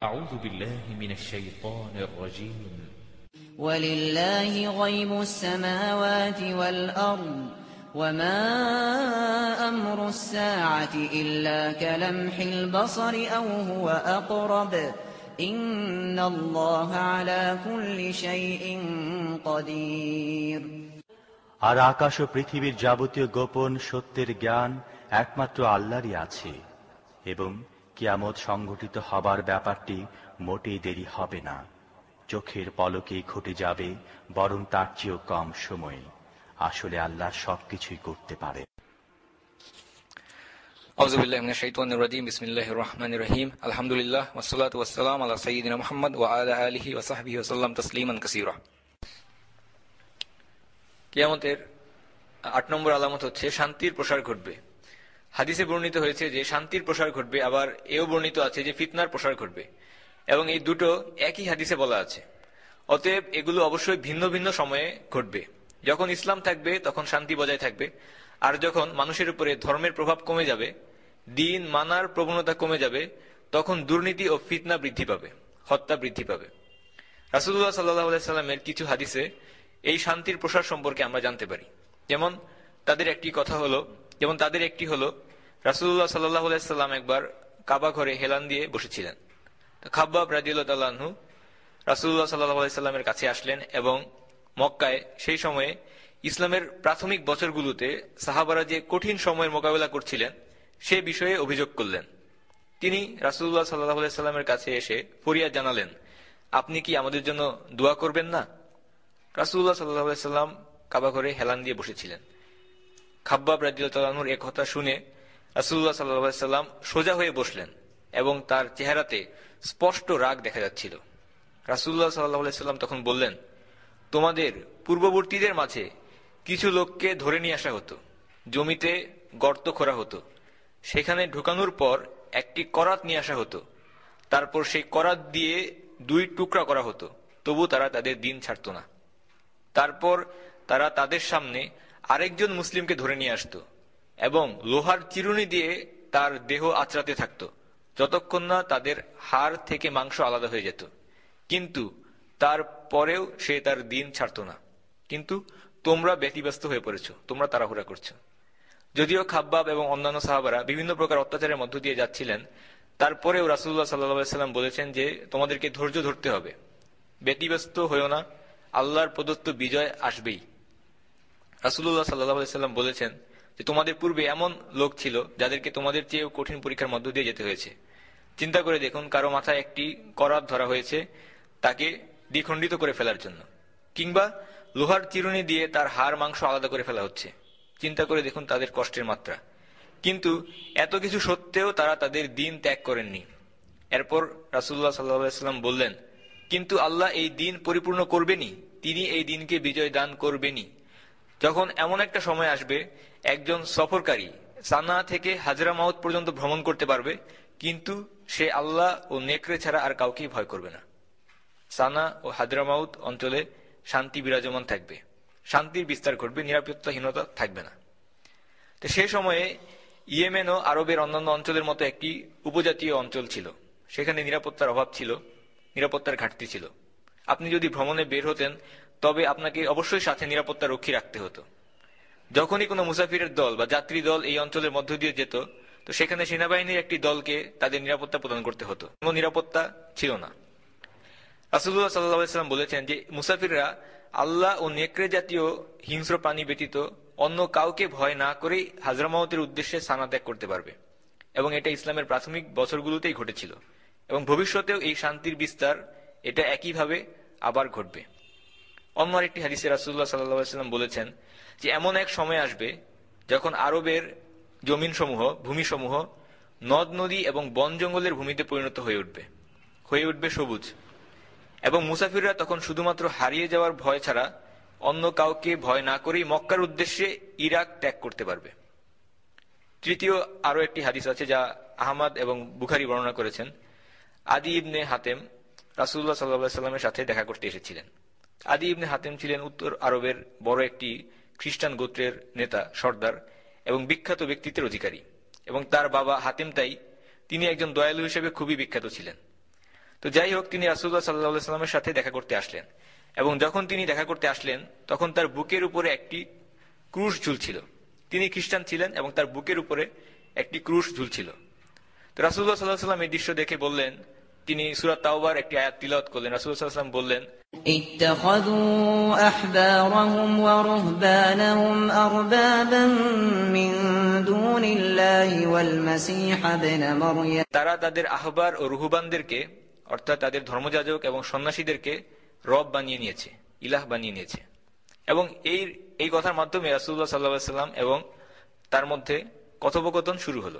أعوذ بالله من الشيطان الرجيم ولله غيب السماوات والأرض وما أمر الساعة إلا كلمح البصر أو هو أقرب إن الله على كل شيء قدير। আর আকাশ ও পৃথিবীর যাবতীয় গোপন সত্যের জ্ঞান একমাত্র আল্লাহরই আছে, এবং কিয়ামত সংঘটিত হবার ব্যাপারটি মোটেই দেরি হবে না, চোখের পলকেই ঘটে যাবে, বরং তার চেয়েও কম সময়ে। আসলে আল্লাহ সবকিছুই করতে পারে। আউযু বিল্লাহি মিনাশ শাইতানির রাজীম। বিসমিল্লাহির রহমানির রহিম। আলহামদুলিল্লাহ ওয়াসসালাতু ওয়াসসালামু আলা সাইয়্যিদিনা মুহাম্মদ ওয়া আলা আলিহি ওয়া সাহবিহি ওয়া সাল্লাম তাসলিমান কাসীরা। কিয়ামতের ৮ নম্বর আলামত হচ্ছে শান্তির প্রসার ঘটবে। হাদিসে বর্ণিত হয়েছে যে শান্তির প্রসার ঘটবে, আবার এও বর্ণিত আছে যে ফিতনার প্রসার ঘটবে, এবং এই দুটো একই হাদিসে বলা আছে। অতএব এগুলো অবশ্যই ভিন্ন ভিন্ন সময়ে ঘটবে। যখন ইসলাম থাকবে তখন শান্তি বজায় থাকবে, আর যখন মানুষের উপরে ধর্মের প্রভাব কমে যাবে, দিন মানার প্রবণতা কমে যাবে, তখন দুর্নীতি ও ফিতনা বৃদ্ধি পাবে, হত্যা বৃদ্ধি পাবে। রাসূলুল্লাহ সাল্লাল্লাহু আলাইহি সাল্লামের কিছু হাদিসে এই শান্তির প্রসার সম্পর্কে আমরা জানতে পারি। যেমন তাদের একটি হলো রাসূলুল্লাহ সাল্লাল্লাহু আলাইহি সাল্লাম একবার কাবা ঘরে হেলান দিয়ে বসেছিলেন। খাব্বাব রাদিয়াল্লাহু তাআলা আনহু রাসূলুল্লাহ সাল্লাল্লাহু আলাইহি সাল্লামের কাছে আসলেন এবং মক্কায় সেই সময়ে ইসলামের প্রাথমিক বছরগুলোতে সাহাবারা যে কঠিন সময়ের মোকাবেলা করছিলেন সে বিষয়ে অভিযোগ করলেন। তিনি রাসূলুল্লাহ সাল্লাল্লাহু আলাইহি সাল্লামের কাছে এসে ফরিয়াদ জানালেন, আপনি কি আমাদের জন্য দোয়া করবেন না? রাসূলুল্লাহ সাল্লাল্লাহু আলাইহি সাল্লাম কাবা ঘরে হেলান দিয়ে বসেছিলেন। খাব্বাব রাদিয়াল্লাহু তাআলা আনহুর এই কথা শুনে রাসূলুল্লাহ সাল্লাল্লাহু আলাইহি সাল্লাম সোজা হয়ে বসলেন এবং তার চেহারাতে স্পষ্ট রাগ দেখা যাচ্ছিল। রাসূলুল্লাহ সাল্লাল্লাহু আলাইহি সাল্লাম তখন বললেন, তোমাদের পূর্ববর্তীদের মাঝে কিছু লোককে ধরে নিয়ে আসা হতো, জমিতে গর্ত খোঁড়া হতো, সেখানে ঢুকানোর পর একটি করাত নিয়ে আসা হতো, তারপর সেই করাত দিয়ে 2 টুকরা করা হতো, তবু তারা তাদের দিন ছাড়ত না। তারপর তারা তাদের সামনে আরেকজন মুসলিমকে ধরে নিয়ে আসতো এবং লোহার চিরুনি দিয়ে তার দেহ আঁচড়াতে থাকত, যতক্ষণ না তাদের হাড় থেকে মাংস আলাদা হয়ে যেত, কিন্তু তারপরেও সে তার দিন ছাড়ত না। কিন্তু তোমরা ব্যতিব্যস্ত হয়ে পড়েছ, তোমরা তাড়াহুড়া করছো। যদিও খাব্বাব এবং অন্যান্য সাহাবারা বিভিন্ন প্রকার অত্যাচারের মধ্য দিয়ে যাচ্ছিলেন, তারপরেও রাসূলুল্লাহ সাল্লাল্লাহু আলাইহি সাল্লাম বলেছেন যে তোমাদেরকে ধৈর্য ধরতে হবে, ব্যতিব্যস্ত হয়েও না, আল্লাহর প্রদত্ত বিজয় আসবেই। রাসূলুল্লাহ সাল্লাল্লাহু আলাইহি সাল্লাম বলেছেন যে তোমাদের পূর্বে এমন লোক ছিল যাদেরকে তোমাদের চেয়েও কঠিন পরীক্ষার মধ্য দিয়ে যেতে হয়েছে। চিন্তা করে দেখুন, কারো মাথায় একটি করাত ধরা হয়েছে তাকে দ্বিখণ্ডিত করে ফেলার জন্য, কিংবা লোহার চিরুনি দিয়ে তার হাড় মাংস আলাদা করে ফেলা হচ্ছে। চিন্তা করে দেখুন তাদের কষ্টের মাত্রা। কিন্তু এত কিছু সত্ত্বেও তারা তাদের দিন ত্যাগ করেননি। এরপর রাসূলুল্লাহ সাল্লাল্লাহু আলাইহি সাল্লাম বললেন, কিন্তু আল্লাহ এই দিন পরিপূর্ণ করবেনই, তিনি এই দিনকে বিজয় দান করবেনই। যখন এমন একটা সময় আসবে একজন সফরকারী সানা থেকে হাজরামাউত পর্যন্ত ভ্রমণ করতে পারবে, কিন্তু সে আল্লাহ ও নেকড়ে ছাড়া আর কাউকেই ভয় করবে না। সানা ও হাজরামাউত অঞ্চলে শান্তি বিরাজমান থাকবে, শান্তির বিস্তার ঘটবে, নিরাপত্তাহীনতা থাকবে না। তো সেই সময়ে ইয়েমেন ও আরবের অন্যান্য অঞ্চলের মতো একটি উপজাতীয় অঞ্চল ছিল, সেখানে নিরাপত্তার অভাব ছিল, নিরাপত্তার ঘাটতি ছিল। আপনি যদি ভ্রমণে বের হতেন তবে আপনাকে অবশ্যই সাথে নিরাপত্তা রক্ষী রাখতে হতো। যখনই কোনো মুসাফিরের দল বা যাত্রী দল এই অঞ্চলের মধ্য দিয়ে যেত, তো সেখানে সেনাবাহিনীর একটি দলকে তাদের নিরাপত্তা প্রদান করতে হতো, কোনো নিরাপত্তা ছিল না। রাসূলুল্লাহ সাল্লাল্লাহু আলাইহি সাল্লাম বলেছেন যে মুসাফিররা আল্লাহ ও নেকড়ে জাতীয় হিংস্র প্রাণী ব্যতীত অন্য কাউকে ভয় না করেই হাজরামাউতের উদ্দেশ্যে সানা ত্যাগ করতে পারবে, এবং এটা ইসলামের প্রাথমিক বছরগুলোতেই ঘটেছিল, এবং ভবিষ্যতেও এই শান্তির বিস্তার এটা একইভাবে আবার ঘটবে। অন্য আরেকটি হাদিসে রাসূলুল্লাহ সাল্লাল্লাহু আলাইহি সাল্লাম বলেছেন যে এমন এক সময় আসবে যখন আরবের ভূমিসমূহ নদ নদী এবং বন জঙ্গলের ভূমিতে পরিণত হয়ে উঠবে সবুজ, এবং মুসাফিররা তখন শুধুমাত্র হারিয়ে যাওয়ার ভয় ছাড়া অন্য কাউকে ভয় না করেই মক্কার উদ্দেশ্যে ইরাক ত্যাগ করতে পারবে। তৃতীয় আরো একটি হাদিস আছে যা আহমদ এবং বুখারী বর্ণনা করেছেন। আদি ইবনে হাতেম রাসূলুল্লাহ সাল্লাল্লাহু আলাইহি সাল্লামের সাথে দেখা করতে এসেছিলেন। আদি ইবনে হাতেম ছিলেন উত্তর আরবের বড় একটি খ্রিস্টান গোত্রের নেতা, সর্দার এবং বিখ্যাত ব্যক্তিত্বের অধিকারী, এবং তার বাবা হাতেম তাই তিনি একজন দয়ালু হিসেবে খুবই বিখ্যাত ছিলেন। তো তো যাই হোক, তিনি রাসূলুল্লাহ সাল্লাল্লাহু আলাইহি ওয়াসাল্লামের সাথে দেখা করতে আসলেন, এবং যখন তিনি দেখা করতে আসলেন তখন তার বুকের উপরে একটি ক্রুশ ঝুলছিল। তিনি খ্রিস্টান ছিলেন এবং তার বুকের উপরে একটি ক্রুশ ঝুলছিল। তো রাসূলুল্লাহ সাল্লাল্লাহু আলাইহি ওয়াসাল্লাম এই দৃশ্য দেখে বললেন, তিনি সূরা তাওবার একটি আয়াত তিলাওয়াত করলেন। রাসূলুল্লাহ সাল্লাল্লাহু আলাইহি ওয়াসাল্লাম বললেন, اتخذوا أحبارهم ورهبانهم أربابا من دون الله والمسيح ابن مريم তারা তাদের আহবার ও রুহবানদেরকে, অর্থাৎ তাদের ধর্মযাজক এবং সন্ন্যাসীদেরকে রব বানিয়ে নিয়েছে, ইলাহ বানিয়ে নিয়েছে। এবং এই কথার মাধ্যমে রাসূলুল্লাহ সাল্লাল্লাহু আলাইহি ওয়াসাল্লাম এবং তার মধ্যে কথোপকথন শুরু হলো।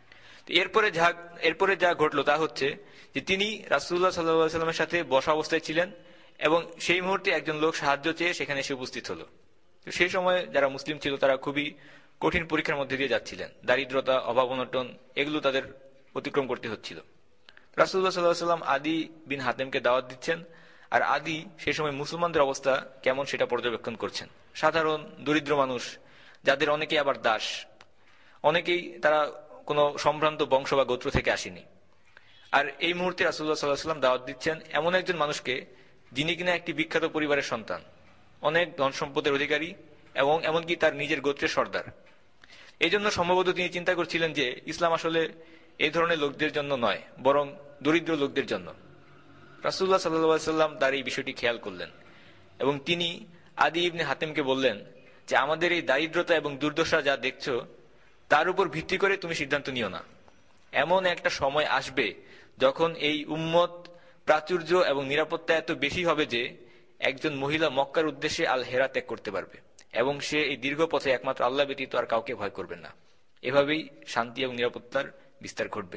এরপরে যা ঘটলো তা হচ্ছে যে তিনি রাসূলুল্লাহ সাল্লাল্লাহু আলাইহি ওয়াসাল্লামের সাথে বসা অবস্থায় ছিলেন এবং সেই মুহূর্তে একজন লোক সাহায্য চেয়ে সেখানে এসে উপস্থিত হলো। তো সেই সময় যারা মুসলিম ছিল তারা খুবই কঠিন পরীক্ষার মধ্যে দিয়ে যাচ্ছিলেন। দারিদ্রতা, অভাব অনটন এগুলো তাদের অতিক্রম করতে হচ্ছিল। রাসূলুল্লাহ সাল্লাল্লাহু আলাইহি ওয়াসাল্লাম আদি বিন হাতেমকে দাওয়াত দিচ্ছেন, আর আদি সেই সময় মুসলমানদের অবস্থা কেমন সেটা পর্যবেক্ষণ করছেন। সাধারণ দরিদ্র মানুষ, যাদের অনেকেই আবার দাস, অনেকেই তারা কোনো সম্ভ্রান্ত বংশ বা গোত্র থেকে আসেনি। আর এই মুহূর্তে রাসূলুল্লাহ সাল্লাল্লাহু আলাইহি ওয়াসাল্লাম দাওয়াত দিচ্ছেন এমন একজন মানুষকে যিনি কিনা একটি বিখ্যাত পরিবারের সন্তান, অনেক ধন সম্পদের অধিকারী এবং এমনকি তার নিজের গোত্রের সর্দার। এই জন্য সম্ভবত তিনি চিন্তা করছিলেন যে ইসলাম আসলে এই ধরনের লোকদের জন্য নয়, বরং দরিদ্র লোকদের জন্য। রাসূলুল্লাহ সাল্লাল্লাহু আলাইহি ওয়াসাল্লাম তার এই বিষয়টি খেয়াল করলেন এবং তিনি আদি ইবনে হাতেমকে বললেন যে আমাদের এই দারিদ্রতা এবং দুর্দশা যা দেখছো তার উপর ভিত্তি করে তুমি সিদ্ধান্ত নিও না। এমন একটা সময় আসবে যখন এই উম্মত প্রাচুর্য এবং নিরাপত্তা এত বেশি হবে যে একজন মহিলা মক্কার উদ্দেশ্যে আল হেরা ত্যাগ করতে পারবে এবং সে এই দীর্ঘ পথে একমাত্র আল্লাহ ব্যতীত আর কাউকে ভয় করবে না। এভাবেই শান্তি এবং নিরাপত্তার বিস্তার ঘটবে।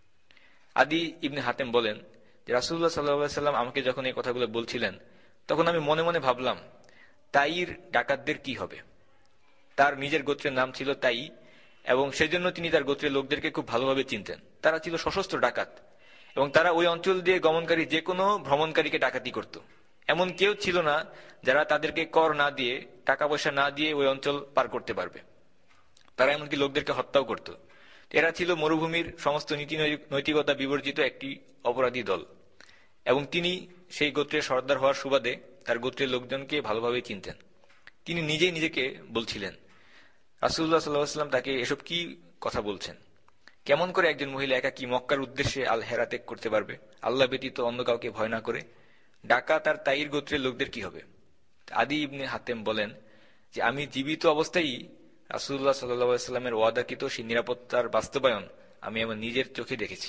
আদি ইবনে হাতেম বলেন যে রাসূলুল্লাহ সাল্লাল্লাহু আলাইহি ওয়াসাল্লাম আমাকে যখন এই কথাগুলো বলছিলেন তখন আমি মনে মনে ভাবলাম, তাইর ডাকাতদের কি হবে? তার নিজের গোত্রের নাম ছিল তাই, এবং সেজন্য তিনি তার গোত্রের লোকদেরকে খুব ভালোভাবে চিনতেন। তারা ছিল সশস্ত্র ডাকাত এবং তারা ওই অঞ্চল দিয়ে গমনকারী যে কোনো ভ্রমণকারীকে ডাকাতি করত। এমন কেউ ছিল না যারা তাদেরকে কর না দিয়ে, টাকা পয়সা না দিয়ে ওই অঞ্চল পার করতে পারবে। তারা এমনকি লোকদেরকে হত্যাও করত। এরা ছিল মরুভূমির সমস্ত নীতি নৈতিকতা বিবর্জিত একটি অপরাধী দল, এবং তিনি সেই গোত্রের সর্দার হওয়ার সুবাদে তার গোত্রের লোকজনকে ভালোভাবে চিনতেন। তিনি নিজেই নিজেকে বলছিলেন, রাসূলুল্লাহ সাল্লাল্লাহু আলাইহি ওয়াসাল্লাম তাকে এসব কি কথা বলছেন? কেমন করে একজন মহিলা একাকী মক্কার উদ্দেশ্যে আল হেরা ত্যাগ করতে পারবে আল্লাহ ব্যতীত অন্য কাউকে ভয় না করে? ডাকাত আর তাইর গোত্রের লোকদের কি হবে? আদি ইবনে হাতেম বলেন যে আমি জীবিত অবস্থায় রাসূলুল্লাহ সাল্লাল্লাহু আলাইহি ওয়াসাল্লামের ওয়াদাকৃত সেই নিরাপত্তার বাস্তবায়ন আমি আমার নিজের চোখে দেখেছি।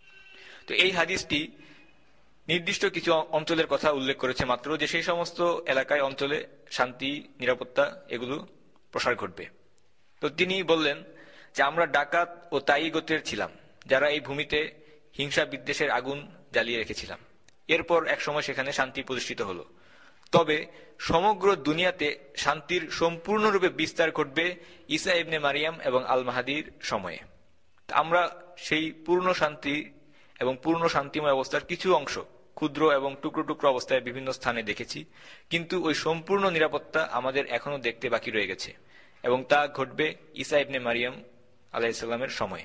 তো এই হাদিসটি নির্দিষ্ট কিছু অঞ্চলের কথা উল্লেখ করেছে মাত্র, যে সেই সমস্ত এলাকায় অঞ্চলে শান্তি নিরাপত্তা এগুলো প্রসার ঘটবে। তো তিনি বললেন যে আমরা ডাকাত ও তাই গোত্রের ছিলাম যারা এই ভূমিতে হিংসা বিদ্বেষের আগুন জ্বালিয়ে রেখেছিলাম। এরপর এক সময় সেখানে শান্তি প্রতিষ্ঠিত হলো। তবে সমগ্র দুনিয়াতে শান্তির সম্পূর্ণরূপে বিস্তার ঘটবে ঈসা ইবনে মারিয়াম এবং আল মাহদির সময়ে। আমরা সেই পূর্ণ শান্তি এবং পূর্ণ শান্তিময় অবস্থার কিছু অংশ ক্ষুদ্র এবং টুকরো টুকরো অবস্থায় বিভিন্ন স্থানে দেখেছি, কিন্তু ওই সম্পূর্ণ নিরাপত্তা আমাদের এখনো দেখতে বাকি রয়ে গেছে, এবং তা ঘটবে ঈসা ইবনে মারিয়াম আলাইহিস সালামের সময়ে।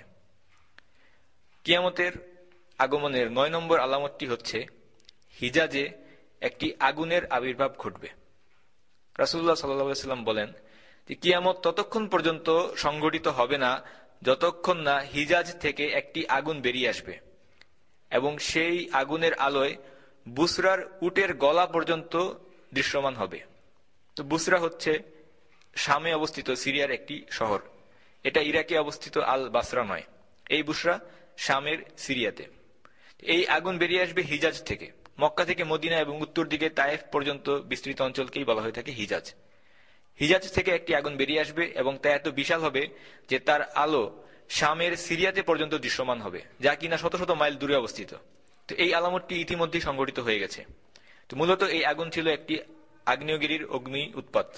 কিয়ামতের আগমনের ৯ নম্বর আলামতটি হচ্ছে হিজাজে একটি আগুনের আবির্ভাব ঘটবে। রাসূলুল্লাহ সাল্লাল্লাহু আলাইহি ওয়াসাল্লাম বলেন যে কিয়ামত ততক্ষণ পর্যন্ত সংঘটিত হবে না যতক্ষণ না হিজাজ থেকে একটি আগুন বেরিয়ে আসবে এবং সেই আগুনের আলোয় বুসরার উটের গলা পর্যন্ত দৃশ্যমান হবে। তো বুসরা হচ্ছে শামে অবস্থিত সিরিয়ার একটি শহর। এটা ইরাকে অবস্থিত আল বাসরা নয়। এই বুসরা শামের সিরিয়াতে। এই আগুন বেরিয়ে আসবে হিজাজ থেকে। মক্কা থেকে মদিনা এবং উত্তর দিকে তায়েফ পর্যন্ত বিস্তৃত অঞ্চলকেই বলা হয়ে থাকে হিজাজ। হিজাজ থেকে একটি আগুন বেরিয়ে আসবে এবং তা এত বিশাল হবে যে তার আলো শামের সিরিয়াতে পর্যন্ত দৃশ্যমান হবে, যা কিনা শত শত মাইল দূরে অবস্থিত। তো এই আলামতটি ইতিমধ্যেই সংঘটিত হয়ে গেছে। তো মূলত এই আগুন ছিল একটি আগ্নেয়গিরির অগ্নি উৎপাত।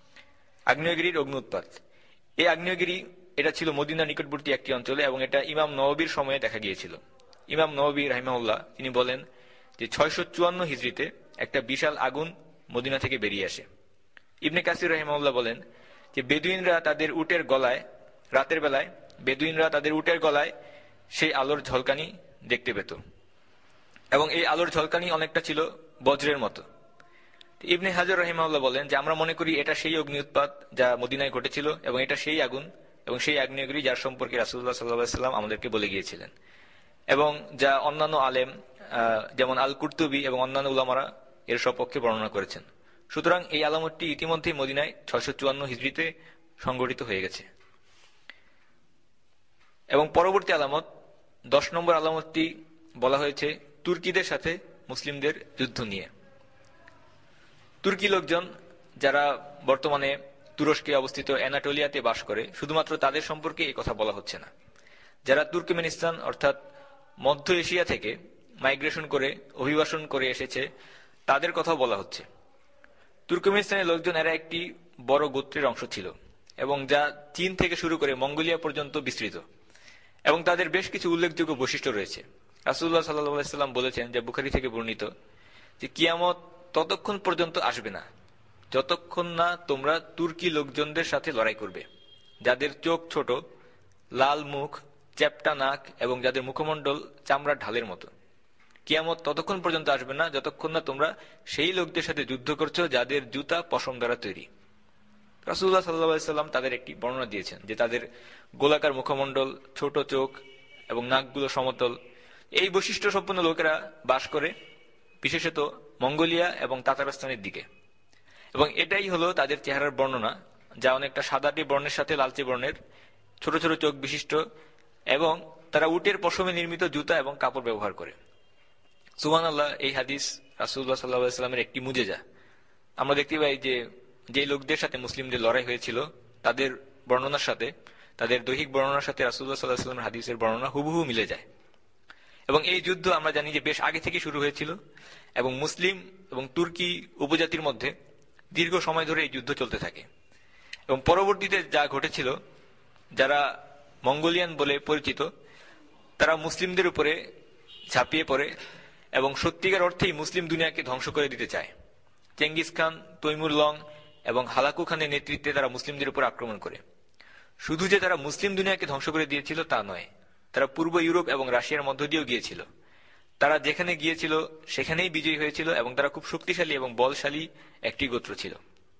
এই আগ্নেয়গিরি এটা ছিল মদিনার নিকটবর্তী একটি অঞ্চলে, এবং এটা ইমাম নওয়াবীর সময়ে দেখা গিয়েছিল। ইমাম নওয়াবী রাহিমাহুল্লাহ তিনি বলেন যে 654 হিজরিতে একটা বিশাল আগুন মদিনা থেকে বেরিয়ে আসে। ইবনে কাসির রাহিমাহুল্লাহ বলেন যে বেদুইনরা তাদের উটের গলায়, রাতের বেলায় বেদুইনরা তাদের উটের গলায় সেই আলোর ঝলকানি দেখতে পেত। এবং এই আলোর ঝলকানি অনেকটা ছিল বজ্রের মতো। ইবনে হাজার রাহিমাহুল্লাহ বলেন যে আমরা মনে করি এটা সেই অগ্নি উৎপাত যা মদিনায় ঘটেছিল, এবং এটা সেই আগুন এবং সেই আগ্নেয়গিরি যার সম্পর্কে রাসূলুল্লাহ সাল্লাল্লাহু আলাইহি ওয়াসাল্লাম আমাদেরকে বলে গিয়েছিলেন, এবং যা অন্যান্য আলেম যেমন আল কুরতুবী এবং অন্যান্য উলামারা এর সপক্ষে বর্ণনা করেছেন। সুতরাং এই আলামতটি ইতিমধ্যেই মদিনায় 654 হিজরিতে সংঘটিত হয়ে গেছে। এবং পরবর্তী আলামত 10 নম্বর আলামতটি বলা হয়েছে তুর্কিদের সাথে মুসলিমদের যুদ্ধ নিয়ে। তুর্কি লোকজন যারা বর্তমানে তুরস্কে অবস্থিত অ্যানাটোলিয়াতে বাস করে, শুধুমাত্র তাদের সম্পর্কে এই কথা বলা হচ্ছে না। যারা তুর্কমেনিস্তান অর্থাৎ মধ্য এশিয়া থেকে মাইগ্রেশন করে অভিবাসন করে এসেছে তাদের কথাও বলা হচ্ছে। তুর্কমেনিস্তানের লোকজন এরা একটি বড় গোত্রের অংশ ছিল এবং যা চীন থেকে শুরু করে মঙ্গোলিয়া পর্যন্ত বিস্তৃত, এবং তাদের বেশ কিছু উল্লেখযোগ্য বৈশিষ্ট্য রয়েছে। রাসূলুল্লাহ সাল্লাল্লাহু আলাইহি ওয়াসাল্লাম বলেছেন, যা বুখারী থেকে বর্ণিত, যে কিয়ামত ততক্ষণ পর্যন্ত আসবে না যতক্ষণ না তোমরা তুর্কি লোকজনদের সাথে লড়াই করবে, যাদের চোখ ছোট, লাল মুখ, চ্যাপ্টা নাক এবং যাদের মুখমণ্ডল চামড়ার ঢালের মতো। কিয়ামত ততক্ষণ পর্যন্ত আসবে না যতক্ষণ না তোমরা সেই লোকদের সাথে যুদ্ধ করছো যাদের জুতা পশম দ্বারা তৈরি। রাসূলুল্লাহ সাল্লাল্লাহু আলাইহি ওয়াসাল্লাম তাদের একটি বর্ণনা দিয়েছেন যে তাদের গোলাকার মুখমণ্ডল, ছোট চোখ এবং নাকগুলো সমতল। এই বৈশিষ্ট্য সম্পন্ন লোকেরা বাস করে বিশেষত মঙ্গোলিয়া এবং তাতারস্তানের দিকে, এবং এটাই হলো তাদের চেহারার বর্ণনা, যা অনেকটা সাদাটে বর্ণের সাথে লালচে বর্ণের, ছোট ছোট চোখ বিশিষ্ট, এবং তারা উটের পশমে নির্মিত জুতা এবং কাপড় ব্যবহার করে। সুবহানাল্লাহ, এই হাদিস রাসূলুল্লাহ সাল্লাল্লাহু আলাইহি ওয়াসাল্লামের একটি মুজিজা। আমরা দেখতে পাই যে লোকদের সাথে মুসলিমদের লড়াই হয়েছিল তাদের বর্ণনার সাথে, তাদের দৈহিক বর্ণনার সাথে রাসূলুল্লাহ সাল্লাল্লাহু আলাইহি ওয়াসাল্লামের হাদিসের বর্ণনা হুবহু মিলে যায়। এবং এই যুদ্ধ আমরা জানি যে বেশ আগে থেকে শুরু হয়েছিল, এবং মুসলিম এবং তুর্কি উপজাতির মধ্যে দীর্ঘ সময় ধরে এই যুদ্ধ চলতে থাকে। এবং পরবর্তীতে যা ঘটেছিল, যারা মঙ্গোলিয়ান বলে পরিচিত তারা মুসলিমদের উপরে ঝাঁপিয়ে পড়ে এবং সত্যিকার অর্থেই মুসলিম দুনিয়াকে ধ্বংস করে দিতে চায়। চেঙ্গিস খান, তৈমুর লং এবং হালাকু খানের নেতৃত্বে তারা মুসলিমদের উপর আক্রমণ করে। শুধু যে তারা মুসলিম দুনিয়াকে ধ্বংস করে দিয়েছিল তা নয়, তারা পূর্ব ইউরোপ এবং রাশিয়ার মধ্য দিয়েও গিয়েছিল। তারা যেখানে গিয়েছিল সেখানেই বিজয়ী হয়েছিল, এবং তারা খুব শক্তিশালী এবং বলশালী একটি গোত্র ছিল।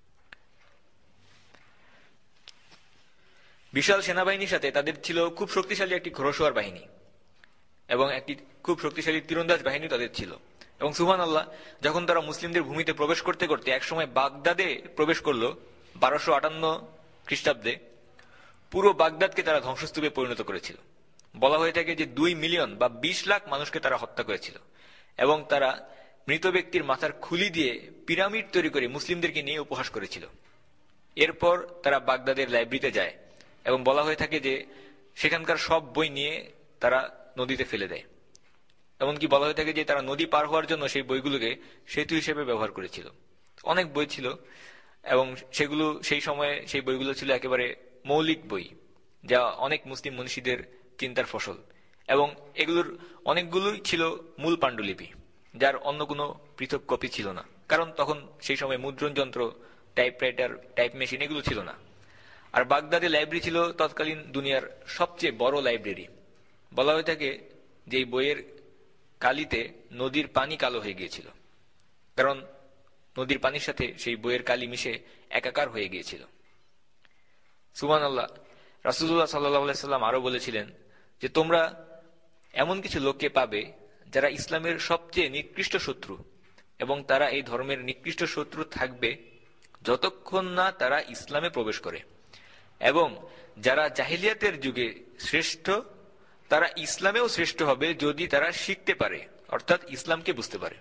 বিশাল সেনাবাহিনীর সাথে তাদের ছিল খুব শক্তিশালী একটি ঘোড়সওয়ার বাহিনী এবং একটি খুব শক্তিশালী তীরন্দাজ বাহিনী তাদের ছিল। এবং সুবহানাল্লাহ, যখন তারা মুসলিমদের ভূমিতে প্রবেশ করতে করতে একসময় বাগদাদে প্রবেশ করলো 1258 খ্রিস্টাব্দে, পুরো বাগদাদকে তারা ধ্বংসস্তূপে পরিণত করেছিল। বলা হয়ে থাকে যে 2 মিলিয়ন বা 20 লাখ মানুষকে তারা হত্যা করেছিল, এবং তারা মৃত ব্যক্তির মাথার খুলি দিয়ে পিরামিড তৈরি করে মুসলিমদেরকে নিয়ে উপহাস করেছিল। এরপর তারা বাগদাদের লাইব্রেরিতে যায় এবং বলা হয়ে থাকে যে সেখানকার সব বই নিয়ে তারা নদীতে ফেলে দেয়। এমনকি বলা হয়ে থাকে যে তারা নদী পার হওয়ার জন্য সেই বইগুলোকে সেতু হিসেবে ব্যবহার করেছিল। অনেক বই ছিল, এবং সেই সময়ে সেই বইগুলো ছিল একেবারে মৌলিক বই, যা অনেক মুসলিম মনীষীদের চিন্তার ফসল, এবং এগুলোর অনেকগুলোই ছিল মূল পাণ্ডুলিপি, যার অন্য কোনো পৃথক কপি ছিল না, কারণ তখন সেই সময় মুদ্রণ যন্ত্র, টাইপরাইটার, টাইপ মেশিন এগুলো ছিল না। আর বাগদাদে লাইব্রেরি ছিল তৎকালীন দুনিয়ার সবচেয়ে বড় লাইব্রেরি। বলা হয়ে থাকে যে এই বইয়ের কালিতে নদীর পানি কালো হয়ে গিয়েছিল, কারণ নদীর পানির সাথে সেই বইয়ের কালি মিশে একাকার হয়ে গিয়েছিল। সুবহানাল্লাহ, রাসূলুল্লাহ সাল্লাল্লাহু আলাইহি ওয়াসাল্লাম আরো বলেছিলেন যে তোমরা এমন কিছু লোককে পাবে যারা ইসলামের সবচেয়ে নিকৃষ্ট শত্রু, এবং তারা এই ধর্মের নিকৃষ্ট শত্রু থাকবে যতক্ষণ না তারা ইসলামে প্রবেশ করে, এবং যারা জাহিলিয়াতের যুগে শ্রেষ্ঠ তারা ইসলামেও শ্রেষ্ঠ হবে যদি তারা শিখতে পারে, অর্থাৎ ইসলামকে বুঝতে পারে।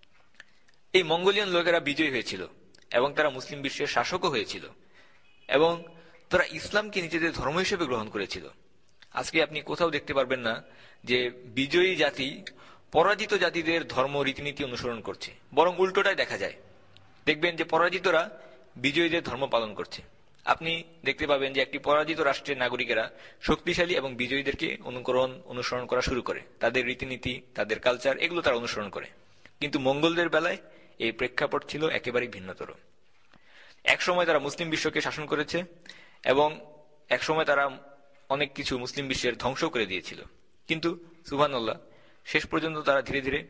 এই মঙ্গোলিয়ান লোকেরা বিজয়ী হয়েছিল এবং তারা মুসলিম বিশ্বের শাসকও হয়েছিল, এবং তারা ইসলামকে নিজেদের ধর্ম হিসেবে গ্রহণ করেছিল। আজকে আপনি কোথাও দেখতে পারবেন না যে বিজয়ী জাতি পরাজিত জাতিদের ধর্ম রীতিনীতি অনুসরণ করছে, বরং উল্টোটাই দেখা যায়। দেখবেন যে পরাজিতরা বিজয়ীদের ধর্ম পালন করছে। আপনি দেখতে পাবেন যে একটি পরাজিত রাষ্ট্রের নাগরিকেরা শক্তিশালী এবং বিজয়ীদেরকে অনুসরণ করা শুরু করে, তাদের রীতিনীতি, তাদের কালচার এগুলো তারা অনুসরণ করে। কিন্তু মঙ্গলদের বেলায় এই প্রেক্ষাপট ছিল একেবারেই ভিন্নতর। একসময় তারা মুসলিম বিশ্বকে শাসন করেছে, এবং একসময় তারা অনেক কিছু মুসলিম বিশ্বের ধ্বংস করে দিয়েছিল। কিন্তু সুবহানাল্লাহ, শেষ পর্যন্ত তারা ধীরে ধীরে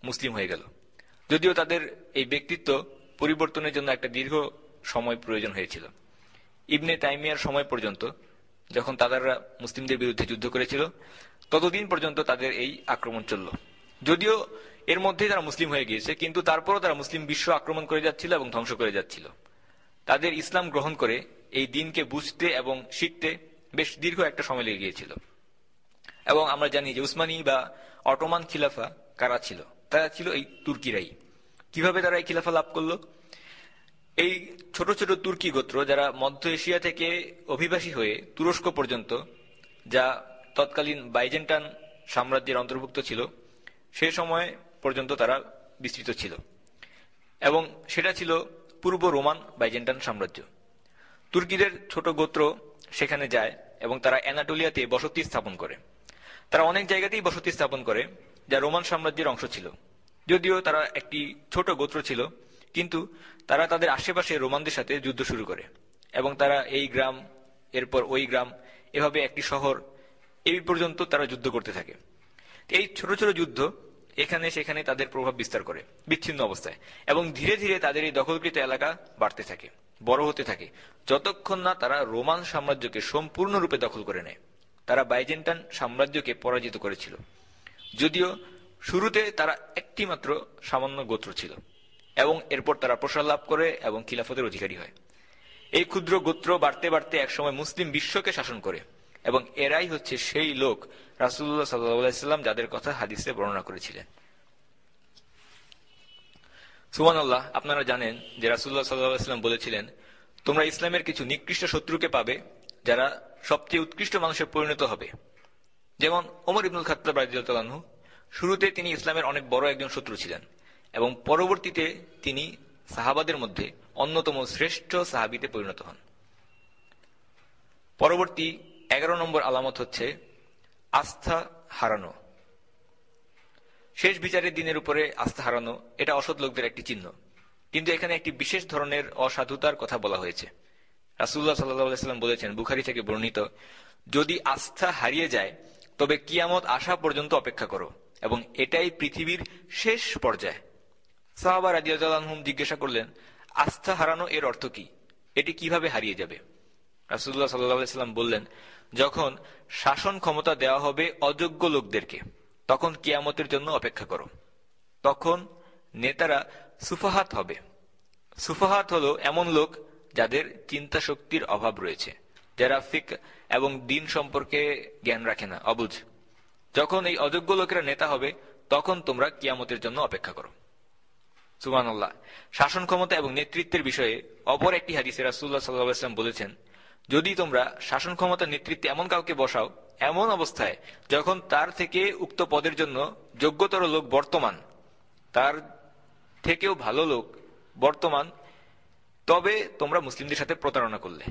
মুসলিম হয়ে গেল, যদিও তাদের এই ব্যক্তিত্ব পরিবর্তনের জন্য একটা দীর্ঘ সময় প্রয়োজন হয়েছিল। ইবনে তাইমিয়ার সময় পর্যন্ত, যখন তাতাররা মুসলিমদের বিরুদ্ধে যুদ্ধ করেছিল, ততদিন পর্যন্ত তাদের এই আক্রমণ চলল। যদিও এর মধ্যেই তারা মুসলিম হয়ে গিয়েছে, কিন্তু তারপরও তারা মুসলিম বিশ্ব আক্রমণ করে যাচ্ছিল এবং ধ্বংস করে যাচ্ছিল। তাদের ইসলাম গ্রহণ করে এই দিনকে বুঝতে এবং শিখতে বেশ দীর্ঘ একটা সময় লেগে গিয়েছিল। এবং আমরা জানি যে উসমানী বা অটোমান খিলাফা কারা ছিল? তারা ছিল এই তুর্কিরাই। কিভাবে তারা এই খিলাফা লাভ করলো? এই ছোট ছোট তুর্কি গোত্র, যারা মধ্য এশিয়া থেকে অভিবাসী হয়ে তুরস্ক পর্যন্ত, যা তৎকালীন বাইজেন্টাইন সাম্রাজ্যের অন্তর্ভুক্ত ছিল, সে সময় পর্যন্ত তারা বিস্তৃত ছিল, এবং সেটা ছিল পূর্ব রোমান বাইজেন্টাইন সাম্রাজ্য। তুর্কিদের ছোট গোত্র সেখানে যায় এবং তারা অ্যানাটোলিয়াতে বসতি স্থাপন করে। তারা অনেক জায়গাতেই বসতি স্থাপন করে যা রোমান সাম্রাজ্যের অংশ ছিল। যদিও তারা একটি ছোট গোত্র ছিল, কিন্তু তারা তাদের আশেপাশে রোমানদের সাথে যুদ্ধ শুরু করে, এবং তারা এই গ্রাম, এরপর ওই গ্রাম, এভাবে একটি শহর, এই পর্যন্ত তারা যুদ্ধ করতে থাকে। এই ছোট ছোট যুদ্ধ এখানে সেখানে তাদের প্রভাব বিস্তার করে বিচ্ছিন্ন অবস্থায়, এবং ধীরে ধীরে তাদের এই দখলকৃত এলাকা বাড়তে থাকে, বড় হতে থাকে, যতক্ষণ না তারা রোমান সাম্রাজ্যকে সম্পূর্ণরূপে দখল করে নেয়। তারা বাইজেন্টাইন সাম্রাজ্যকে পরাজিত করেছিল, যদিও শুরুতে তারা একটি মাত্র সামান্য গোত্র ছিল, এবং এরপর তারা প্রসার লাভ করে এবং খিলাফতের অধিকারী হয়। এই ক্ষুদ্র গোত্র বাড়তে বাড়তে একসময় মুসলিম বিশ্বকে শাসন করে, এবং এরাই হচ্ছে সেই লোক রাসূলুল্লাহ সাল্লাল্লাহু আলাইহি ওয়াসাল্লাম যাদের কথা হাদিসে বর্ণনা করেছিলেন। সুবহানাল্লাহ। আপনারা জানেন যে রাসূলুল্লাহ সাল্লাল্লাহু আলাইহি ওয়াসাল্লাম বলেছিলেন, তোমরা ইসলামের কিছু নিকৃষ্ট শত্রুকে পাবে যারা সবচেয়ে উৎকৃষ্ট মানুষে পরিণত হবে। যেমন ওমর ইবনুল খাত্তাব রাদিয়াল্লাহু আনহু, শুরুতে তিনি ইসলামের অনেক বড় একজন শত্রু ছিলেন, এবং পরবর্তীতে তিনি সাহাবাদের মধ্যে অন্যতম শ্রেষ্ঠ সাহাবীতে পরিণত হন। পরবর্তী 11 নম্বর আলামত হচ্ছে আস্থা হারানো। শেষ বিচারের দিনের উপরে আস্থা হারানো, এটা অসৎ লোকদের একটি চিহ্ন, কিন্তু এখানে একটি বিশেষ ধরনের অসাধুতার কথা বলা হয়েছে। রাসূলুল্লাহ সাল্লাল্লাহু আলাইহি ওয়াসাল্লাম বলেছেন, বুখারী থেকে বর্ণিত, যদি আস্থা হারিয়ে যায় তবে কিয়ামত আসা পর্যন্ত অপেক্ষা করো, এবং এটাই পৃথিবীর শেষ পর্যায়। সাহাবা রাদিয়াল্লাহু আনহুম জিজ্ঞাসা করলেন, আস্থা হারানো এর অর্থ কি? এটি কিভাবে হারিয়ে যাবে? রাসূলুল্লাহ সাল্লাল্লাহু আলাইহি ওয়াসাল্লাম বললেন, যখন শাসন ক্ষমতা দেওয়া হবে অযোগ্য লোকদেরকে, তখন কিয়ামতের জন্য অপেক্ষা করো। তখন নেতারা সুফাহাত হবে। সুফাহাত হলো এমন লোক যাদের চিন্তা শক্তির অভাব রয়েছে, যারা ফিকহ এবং দ্বীন সম্পর্কে জ্ঞান রাখে না, অবুঝ। যখন এই অযোগ্য লোকেরা নেতা হবে, তখন তোমরা কিয়ামতের জন্য অপেক্ষা করো। সুবহানাল্লাহ। শাসন ক্ষমতা এবং নেতৃত্বের বিষয়ে অপর একটি হাদিসে রাসূলুল্লাহ সাল্লাল্লাহু আলাইহি ওয়াসাল্লাম বলেছেন, যদি তোমরা শাসন ক্ষমতা নেতৃত্বে এমন কাউকে বসাও, এমন অবস্থায় যখন তার থেকে উক্ত পদের জন্য যোগ্যতর লোক বর্তমান, তার থেকেও ভালো লোক বর্তমান, তবে তোমরা মুসলিমদের সাথে প্রতারণা করলে।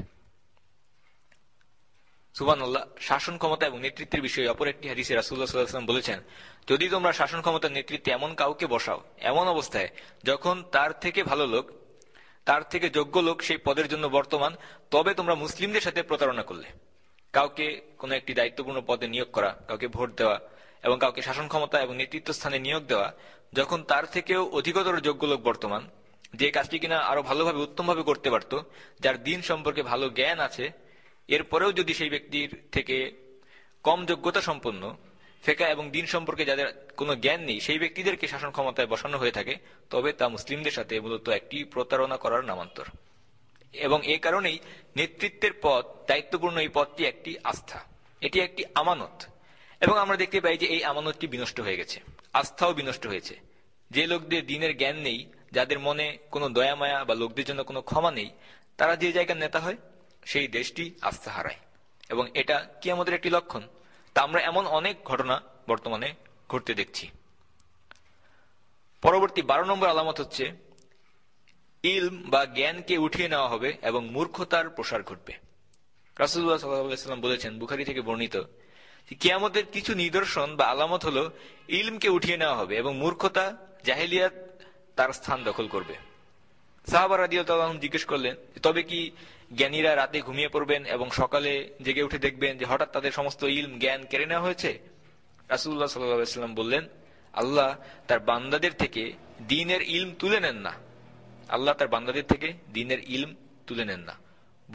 সুবহানাল্লাহ। শাসন ক্ষমতা এবং নেতৃত্বের বিষয়ে অপর একটি হাদিসে রাসূলুল্লাহ সাল্লাল্লাহু আলাইহি ওয়াসাল্লাম বলেছেন, যদি তোমরা শাসন ক্ষমতার নেতৃত্বে এমন কাউকে বসাও, এমন অবস্থায় যখন তার থেকে ভালো লোক, তার থেকে যোগ্য লোক সেই পদের জন্য বর্তমান, তবে তোমরা মুসলিমদের সাথে প্রতারণা করলে। কাউকে কোনো একটি দায়িত্বপূর্ণ পদে নিয়োগ করা, কাউকে ভোট দেওয়া এবং কাউকে শাসন ক্ষমতা এবং নেতৃত্ব স্থানে নিয়োগ দেওয়া, যখন তার থেকেও অধিকতর যোগ্য লোক বর্তমান, যে কাজটি কিনা আরো ভালোভাবে উত্তমভাবে করতে পারত, যার দ্বীন সম্পর্কে ভালো জ্ঞান আছে, এরপরেও যদি সেই ব্যক্তির থেকে কম যোগ্যতা সম্পন্ন, ফিকহ এবং দ্বীন সম্পর্কে যাদের কোনো জ্ঞান নেই, সেই ব্যক্তিদেরকে শাসন ক্ষমতায় বসানো হয়ে থাকে, তবে তা মুসলিমদের সাথে মূলত একটি প্রতারণা করার নামান্তর। এবং এই কারণেই নেতৃত্বের পদ, দায়িত্বপূর্ণ এই পদটি একটি আস্থা, এটি একটি আমানত। এবং আমরা দেখতে পাই যে এই আমানতটি বিনষ্ট হয়ে গেছে, আস্থাও বিনষ্ট হয়েছে। যে লোকদের দ্বীনের জ্ঞান নেই, যাদের মনে কোনো দয়া মায়া বা লোকদের জন্য কোনো ক্ষমা নেই, তারা যে জায়গার নেতা হয়, সেই দেশটি আস্থা হারায়, এবং এটা কিয়ামতের একটি লক্ষণ। তা আমরা এমন অনেক ঘটনা বর্তমানে ঘটতে দেখছি। পরবর্তী 12 নম্বর আলামত হচ্ছে ইলম বা জ্ঞানকে উঠিয়ে নেওয়া হবে এবং মূর্খতার প্রসার ঘটবে। রাসূলুল্লাহ সাল্লাল্লাহু আলাইহি ওয়াসাল্লাম বলেছেন, বুখারী থেকে বর্ণিত, কিয়ামতের কিছু নিদর্শন বা আলামত হলো ইলমকে উঠিয়ে নেওয়া হবে এবং মূর্খতা, জাহেলিয়াত তার স্থান দখল করবে। সাহাবা রাদিয়াল্লাহু আনহুম জিজ্ঞেস করলেন, তবে কি জ্ঞানীরা রাতে ঘুমিয়ে পড়বেন এবং সকালে জেগে উঠে দেখবেন যে হঠাৎ তাদের সমস্ত ইলম জ্ঞান কেড়ে নেওয়া হয়েছে? রাসূলুল্লাহ সাল্লাল্লাহু আলাইহি ওয়াসাল্লাম বললেন, আল্লাহ তার বান্দাদের থেকে দ্বীনের ইলম তুলে নেন না। আল্লাহ তার বান্দাদের থেকে দ্বীনের ইলম তুলে নেন না,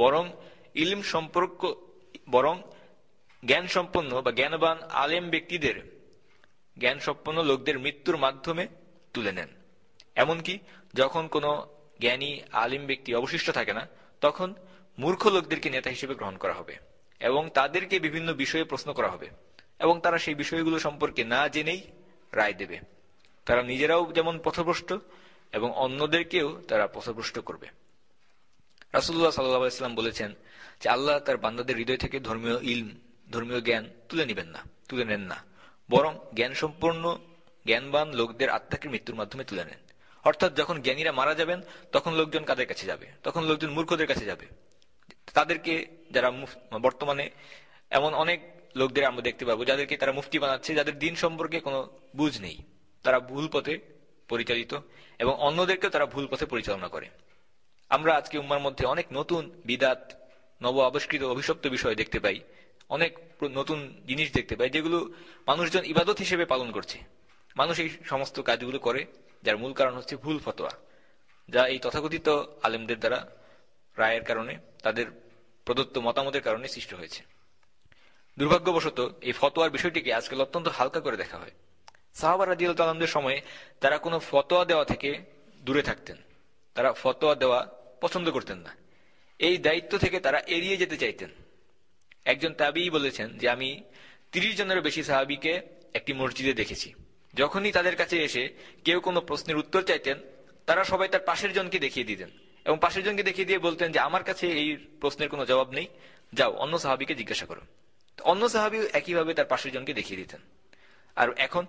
বরং জ্ঞান সম্পন্ন বা জ্ঞানবান আলেম ব্যক্তিদের, জ্ঞান সম্পন্ন লোকদের মৃত্যুর মাধ্যমে তুলে নেন। এমনকি যখন কোনো জ্ঞানী আলিম ব্যক্তি অবশিষ্ট থাকে না, তখন মূর্খ লোকদেরকে নেতা হিসেবে গ্রহণ করা হবে এবং তাদেরকে বিভিন্ন বিষয়ে প্রশ্ন করা হবে এবং তারা সেই বিষয়গুলো সম্পর্কে না জেনেই রায় দেবে। তারা নিজেরাও যেমন পথভ্রষ্ট এবং অন্যদেরকেও তারা পথভ্রষ্ট করবে। রাসূলুল্লাহ সাল্লাল্লাহু আলাইহি ওয়াসাল্লাম বলেছেন যে আল্লাহ তার বান্দাদের হৃদয় থেকে ধর্মীয় ইলম, ধর্মীয় জ্ঞান তুলে নেন না, বরং জ্ঞান সম্পন্ন জ্ঞানবান লোকদের আত্মাকে মৃত্যুর মাধ্যমে তুলে নেন। অর্থাৎ যখন জ্ঞানীরা মারা যাবেন তখন লোকজন কাদের কাছে যাবে? তখন লোকজন মূর্খদের কাছে যাবে। তাদেরকে যারা বর্তমানে এমন অনেক লোকদের আমরা দেখতে পাবো যাদেরকে তারা মুফতি বানাচ্ছে, যাদের দিন সম্পর্কে কোনো বুঝ নেই, তারা ভুল পথে পরিচালিত এবং অন্যদেরকেও তারা ভুল পথে পরিচালনা করে। আমরা আজকে উম্মার মধ্যে অনেক নতুন বিদাত, নব আবিষ্কৃত অভিশপ্ত বিষয় দেখতে পাই, অনেক নতুন জিনিস দেখতে পাই যেগুলো মানুষজন ইবাদত হিসেবে পালন করছে। মানুষ এই সমস্ত কাজগুলো করে যার মূল কারণ হচ্ছে ভুল ফতোয়া, যা এই তথাকথিত আলেমদের দ্বারা রায়ের কারণে, তাদের প্রদত্ত মতামতের কারণে সৃষ্টি হয়েছে। দুর্ভাগ্যবশত এই ফতোয়ার বিষয়টিকে আজকাল অত্যন্ত হালকা করে দেখা হয়। সাহাবা রাদিয়াল্লাহু তাআলা আনহুদের সময়ে তারা কোনো ফতোয়া দেওয়া থেকে দূরে থাকতেন, তারা ফতোয়া দেওয়া পছন্দ করতেন না, এই দায়িত্ব থেকে তারা এড়িয়ে যেতে চাইতেন। একজন তাবিঈ বলেছেন যে আমি 30 জনেরও বেশি সাহাবীকে একটি মসজিদে দেখেছি, যখনই তাদের কাছে এসে কেউ কোনো প্রশ্নের উত্তর চাইতেন, তারা সবাই তার পাশের জনকে দেখিয়ে দিতেন এবং পাশের জনকে দেখিয়ে দিয়ে বলতেন যে আমার কাছে এই প্রশ্নের কোনো জবাব নেই, যাও অন্য সাহাবীকে জিজ্ঞাসা করো। অন্য সাহাবীও একইভাবে তার পাশের জনকে দেখিয়ে দিতেন। আর এখন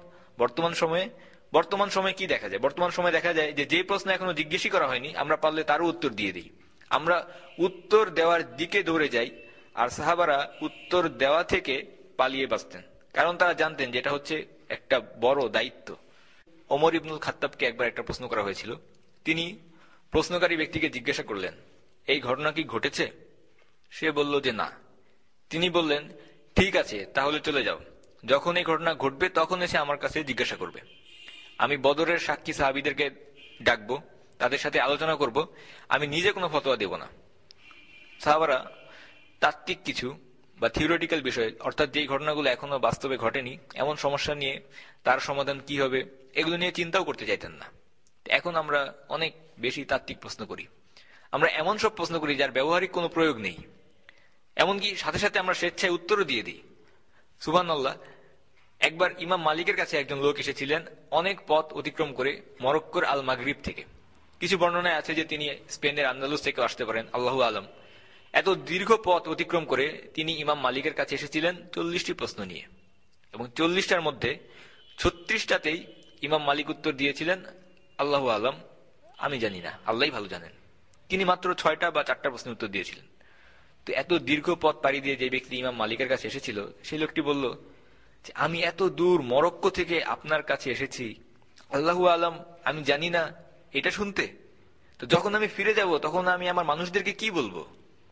বর্তমান সময়ে কি দেখা যায়? বর্তমান সময়ে দেখা যায় যে প্রশ্ন এখনো জিজ্ঞেসই করা হয়নি, আমরা পারলে তারও উত্তর দিয়ে দিই। আমরা উত্তর দেওয়ার দিকে দৌড়ে যাই, আর সাহাবারা উত্তর দেওয়া থেকে পালিয়ে বাঁচতেন, কারণ তারা জানতেন যে এটা হচ্ছে একটা বড় দায়িত্ব। ওমর ইবনুল খাত্তাবকে একবার একটা প্রশ্ন করা হয়েছিল। তিনি প্রশ্নকারী ব্যক্তিকে জিজ্ঞাসা করলেন, এই ঘটনা কি ঘটেছে? সে বলল যে না। তিনি বললেন, ঠিক আছে, তাহলে চলে যাও, যখন এই ঘটনা ঘটবে তখন এসে আমার কাছে জিজ্ঞাসা করবে। আমি বদরের সাক্ষী সাহাবীদেরকে ডাকবো, তাদের সাথে আলোচনা করব, আমি নিজে কোনো ফতোয়া দেব না। সাহাবারা তাত্ত্বিক কিছু বা থিওরিটিক্যাল বিষয়, অর্থাৎ যেই ঘটনাগুলো এখনো বাস্তবে ঘটেনি, এমন সমস্যা নিয়ে তার সমাধান কি হবে এগুলো নিয়ে চিন্তাও করতে চাইতেন না। এখন আমরা অনেক বেশি তাত্ত্বিক প্রশ্ন করি, আমরা এমন সব প্রশ্ন করি যার ব্যবহারিক কোনো প্রয়োগ নেই, এমনকি সাথে সাথে আমরা স্বেচ্ছায় উত্তরও দিয়ে দিই। সুবহানাল্লাহ। একবার ইমাম মালিকের কাছে একজন লোক এসেছিলেন অনেক পথ অতিক্রম করে, মরক্কোর আল মাগরিব থেকে। কিছু বর্ণনায় আছে যে তিনি স্পেনের আন্দালুস থেকে আসতে পারেন, আল্লাহু আলম। এত দীর্ঘ পথ অতিক্রম করে তিনি ইমাম মালিকের কাছে এসেছিলেন 40টি প্রশ্ন নিয়ে, এবং 40টার মধ্যে 36টাতেই ইমাম মালিক উত্তর দিয়েছিলেন আল্লাহু আলম, আমি জানি না, আল্লাহই ভালো জানেন। তিনি মাত্র 6টা বা 4টা প্রশ্নের উত্তর দিয়েছিলেন। তো এত দীর্ঘ পথ পাড়ি দিয়ে যে ব্যক্তি ইমাম মালিকের কাছে এসেছিল, সেই লোকটি বলল যে আমি এত দূর মরক্কো থেকে আপনার কাছে এসেছি, আল্লাহু আলম আমি জানি না এটা শুনতে, তো যখন আমি ফিরে যাব তখন আমি আমার মানুষদেরকে কি বলবো?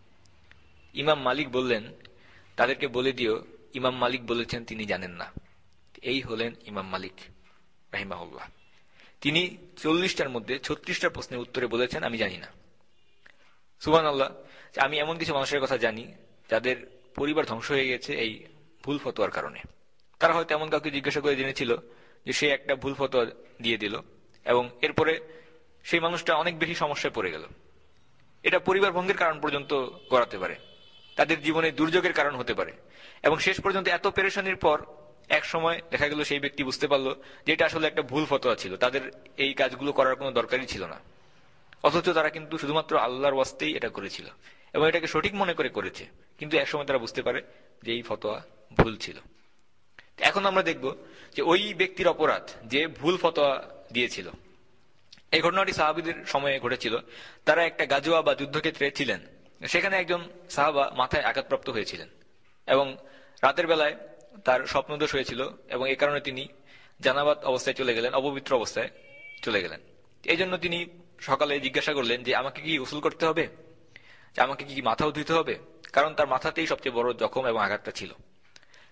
ইমাম মালিক বললেন, তাদেরকে বলে দিও ইমাম মালিক বলেছেন তিনি জানেন না। এই হলেন ইমাম মালিক রাহিমাহুল্লাহ। তিনি 40টার মধ্যে 36টা প্রশ্নের উত্তরে বলেছেন আমি জানি না। সুবহানাল্লাহ। আমি এমন কিছু মানুষের কথা জানি যাদের পরিবার ধ্বংস হয়ে গেছে এই ভুল ফতোয়ার কারণে। তারা হয়তো এমন কাউকে জিজ্ঞাসা করে জেনেছিল যে সে একটা ভুল ফতোয়া দিয়ে দিল, এবং এরপরে সেই মানুষটা অনেক বেশি সমস্যায় পড়ে গেল। এটা পরিবার ভঙ্গের কারণ পর্যন্ত গড়াতে পারে, তাদের জীবনে দুর্যোগের কারণ হতে পারে, এবং শেষ পর্যন্ত এত পেরেশানির পর এক সময় দেখা গেল সেই ব্যক্তি বুঝতে পারলো যে এটা আসলে একটা ভুল ফতোয়া ছিল, তাদের এই কাজগুলো করার কোনো দরকারই ছিল না, অথচ তারা কিন্তু শুধুমাত্র আল্লাহর ওয়াস্তেই এটা করেছিল এবং এটাকে সঠিক মনে করে করেছে, কিন্তু এক সময় তারা বুঝতে পারে যে এই ফতোয়া ভুল ছিল। এখন আমরা দেখব যে ওই ব্যক্তির অপরাধ যে ভুল ফতোয়া দিয়েছিল। এই ঘটনাটি সাহাবীদের সময়ে ঘটেছিল। তারা একটা গাজওয়া বা যুদ্ধক্ষেত্রে ছিলেন, সেখানে একজন সাহাবা মাথায় আঘাতপ্রাপ্ত হয়েছিলেন এবং রাতের বেলায় তার স্বপ্নদোষ হয়েছিল, এবং এই কারণে তিনি জানাবাত অবস্থায় চলে গেলেন, অপবিত্র অবস্থায় চলে গেলেন। এই জন্য তিনি সকালে জিজ্ঞাসা করলেন যে আমাকে কি গোসল করতে হবে, যে আমাকে কি মাথাও ধুইতে হবে, কারণ তার মাথাতেই সবচেয়ে বড় জখম এবং আঘাতটা ছিল।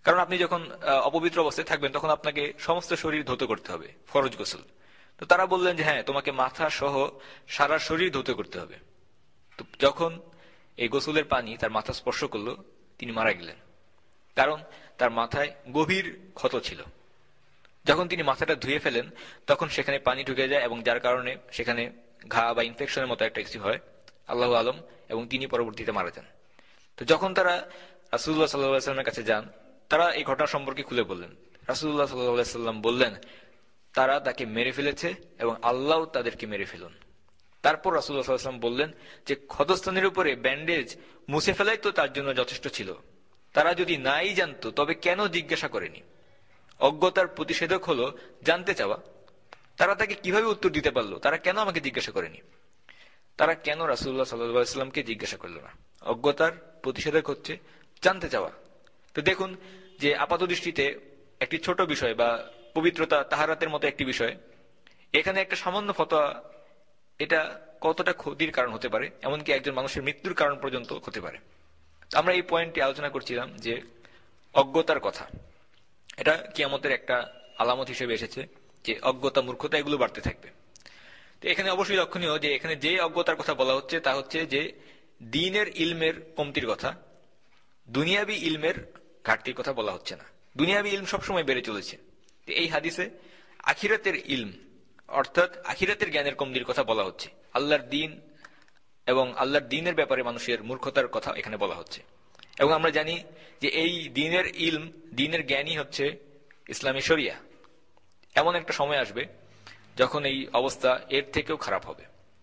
কারণ আপনি যখন অপবিত্র অবস্থায় থাকবেন তখন আপনাকে সমস্ত শরীর ধৌত করতে হবে, ফরজ গোসল। তো তারা বললেন যে হ্যাঁ, তোমাকে মাথা সহ সারা শরীর ধৌত করতে হবে। তো যখন এই গোসলের পানি তার মাথা স্পর্শ করলো, তিনি মারা গেলেন, কারণ তার মাথায় গভীর ক্ষত ছিল। যখন তিনি মাথাটা ধুয়ে ফেলেন তখন সেখানে পানি ঢুকে যায় এবং যার কারণে সেখানে ঘা বা ইনফেকশনের মতো একটা কিছু হয়, আল্লাহু আলম, এবং তিনি পরবর্তীতে মারা যান। তো যখন তারা রাসূলুল্লাহ সাল্লাল্লাহু আলাইহি ওয়াসাল্লামের কাছে যান, তারা এই ঘটনা সম্পর্কে খুলে বললেন। রাসূলুল্লাহ সাল্লাল্লাহু আলাইহি ওয়াসাল্লাম বললেন, তারা তাকে মেরে ফেলেছে এবং আল্লাহ তাদেরকে মেরে ফেলুন। তারপর রাসূলুল্লাহ সাল্লাল্লাহু আলাইহি ওয়াসাল্লাম বললেন যে ক্ষতস্থানের উপরে ব্যান্ডেজ মুছে ফেলাই তো তার জন্য যথেষ্ট ছিল। তারা যদি নাই জানতো তবে কেন জিজ্ঞাসা করেনি? অজ্ঞতার প্রতিষেধক হলো জানতে চাওয়া। তারা তাকে কিভাবে উত্তর দিতে পারলো, তারা কেন আমাকে জিজ্ঞাসা করেনি? তারা কেন রাসূলুল্লাহ সাল্লাল্লাহু আলাইহি ওয়াসাল্লামকে জিজ্ঞাসা করলো না? অজ্ঞতার প্রতিষেধক হচ্ছে জানতে চাওয়া। তো দেখুন যে আপাত দৃষ্টিতে একটি ছোট বিষয় বা পবিত্রতা, তাহারাতের মতো একটি বিষয়, এখানে একটা সামান্য ফতোয়া, এটা কতটা ক্ষতির কারণ হতে পারে, এমনকি একজন মানুষের মৃত্যুর কারণ পর্যন্ত হতে পারে। আমরা এই পয়েন্টটি আলোচনা করছিলাম যে অজ্ঞতার কথা, এটা কিয়ামতের একটা আলামত হিসেবে এসেছে যে অজ্ঞতা, মূর্খতা এগুলো বাড়তে থাকবে। তো এখানে অবশ্যই লক্ষণীয় যে এখানে যে অজ্ঞতার কথা বলা হচ্ছে তা হচ্ছে যে দ্বীনের ইলমের কমতির কথা, দুনিয়াবি ইলমের ঘাটতির কথা বলা হচ্ছে না। দুনিয়াবি ইলম সবসময় বেড়ে চলেছে। এই হাদিসে আখিরাতের ইলম অর্থাৎ আখিরাতের জ্ঞানের কমতির কথা বলা হচ্ছে। আল্লাহর দ্বীন এবং আল্লাহর দ্বীনের ব্যাপারে মানুষের মূর্খতার কথা এখানে বলা হচ্ছে। এবং আমরা জানি যে এই দ্বীনের ইলম, দ্বীনের জ্ঞানই হচ্ছে ইসলামী শরিয়া। এমন একটা সময় আসবে যখন এই অবস্থা এর থেকেও খারাপ হবে।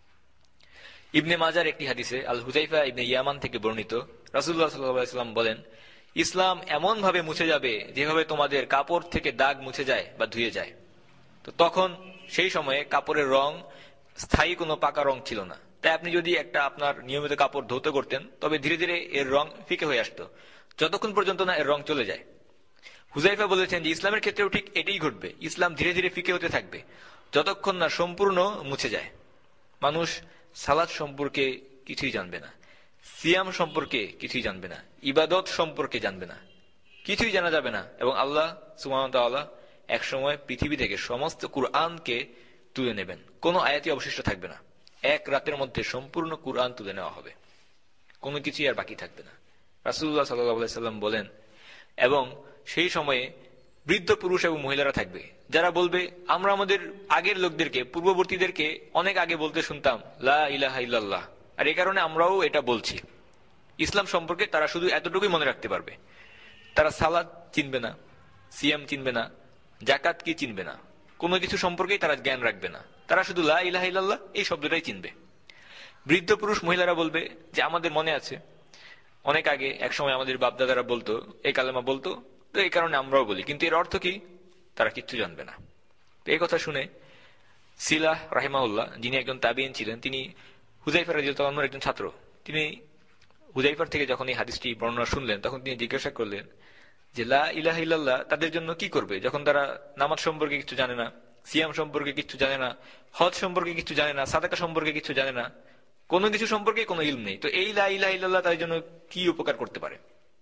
ইবনে মাজার একটি হাদিসে আল হুযাইফা ইবনে ইয়ামান থেকে বর্ণিত, রাসূলুল্লাহ সাল্লাল্লাহু আলাইহি ওয়াসাল্লাম বলেন, ইসলাম এমন ভাবে মুছে যাবে যেভাবে তোমাদের কাপড় থেকে দাগ মুছে যায় বা ধুয়ে যায়। তো তখন সেই সময়ে কাপড়ের রং স্থায়ী কোনো পাকা রং ছিল না। তাই আপনি যদি একটা আপনার নিয়মিত কাপড় ধৌত করতেন তবে ধীরে ধীরে এর রং ফিকে হয়ে আসতো, যতক্ষণ পর্যন্ত না এর রং চলে যায়। হুযাইফা বলেছেন যে ইসলামের ক্ষেত্রেও ঠিক এটাই ঘটবে। ইসলাম ধীরে ধীরে ফিকে হতে থাকবে যতক্ষণ না সম্পূর্ণ মুছে যায়। মানুষ সালাত সম্পর্কে কিছুই জানবে না, সিয়াম সম্পর্কে কিছুই জানবে না, ইবাদত সম্পর্কে জানবে না, কিছুই জানা যাবে না। এবং আল্লাহ সুবহানাহু ওয়া তাআলা একসময় পৃথিবী থেকে সমস্ত কুরআনকে তুলে নেবেন, কোনো আয়াতই অবশিষ্ট থাকবে না। এক রাতের মধ্যে সম্পূর্ণ কুরআন তুলে নেওয়া হবে, কোনো কিছুই আর বাকি থাকবে না। রাসূলুল্লাহ সাল্লাল্লাহু আলাইহি ওয়াসাল্লাম বলেন, এবং সেই সময়ে বৃদ্ধ পুরুষ এবং মহিলারা থাকবে যারা বলবে, আমরা আমাদের আগের লোকদেরকে, পূর্ববর্তীদেরকে অনেক আগে বলতে শুনতাম লা ইলাহা ইল্লাল্লাহ, আর এই কারণে আমরাও এটা বলছি। ইসলাম সম্পর্কে তারা শুধু এতটুকুই মনে রাখতে পারবে। তারা সালাত চিনবে না, সিয়াম চিনবে না, জাকাত কি চিনবে না, কোনো কিছু সম্পর্কেই তারা জ্ঞান রাখবে না। তারা শুধু লা ইলাহা ইল্লাল্লাহ এই শব্দটাই চিনবে। বৃদ্ধ পুরুষ মহিলারা বলবে যে আমাদের মনে আছে অনেক আগে একসময় আমাদের বাপদাদারা বলতো, এই কালেমা বলতো, তো এই কারণে আমরাও বলি, কিন্তু এর অর্থ কি তারা কিচ্ছু জানবে না। তো এই কথা শুনে সিলাহ রাহিমাহুল্লাহ, যিনি একজন তাবিঈন ছিলেন, তিনি হুযাইফা রাদিয়াল্লাহু আনহুর একজন ছাত্র, তিনি হুযাইফার থেকে যখন এই হাদিসটি বর্ণনা শুনলেন তখন তিনি জিজ্ঞাসা করলেন যে লা ইলাহা ইল্লাল্লাহ তাদের জন্য কি করবে যখন তারা নামাজ সম্পর্কে কিছু জানে না, সিয়াম সম্পর্কে কিছু জানে না, হজ সম্পর্কে কিছু জানে না, সাদাকা সম্পর্কে কিছু জানে না, কোনো কিছু সম্পর্কে কোনো ইলম নেই। তো এই লা ইলাহা ইল্লাল্লাহ তাদের জন্য কি উপকার করতে পারে?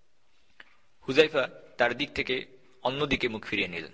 হুযাইফা তার দিক থেকে অন্যদিকে মুখ ফিরিয়ে নিলেন।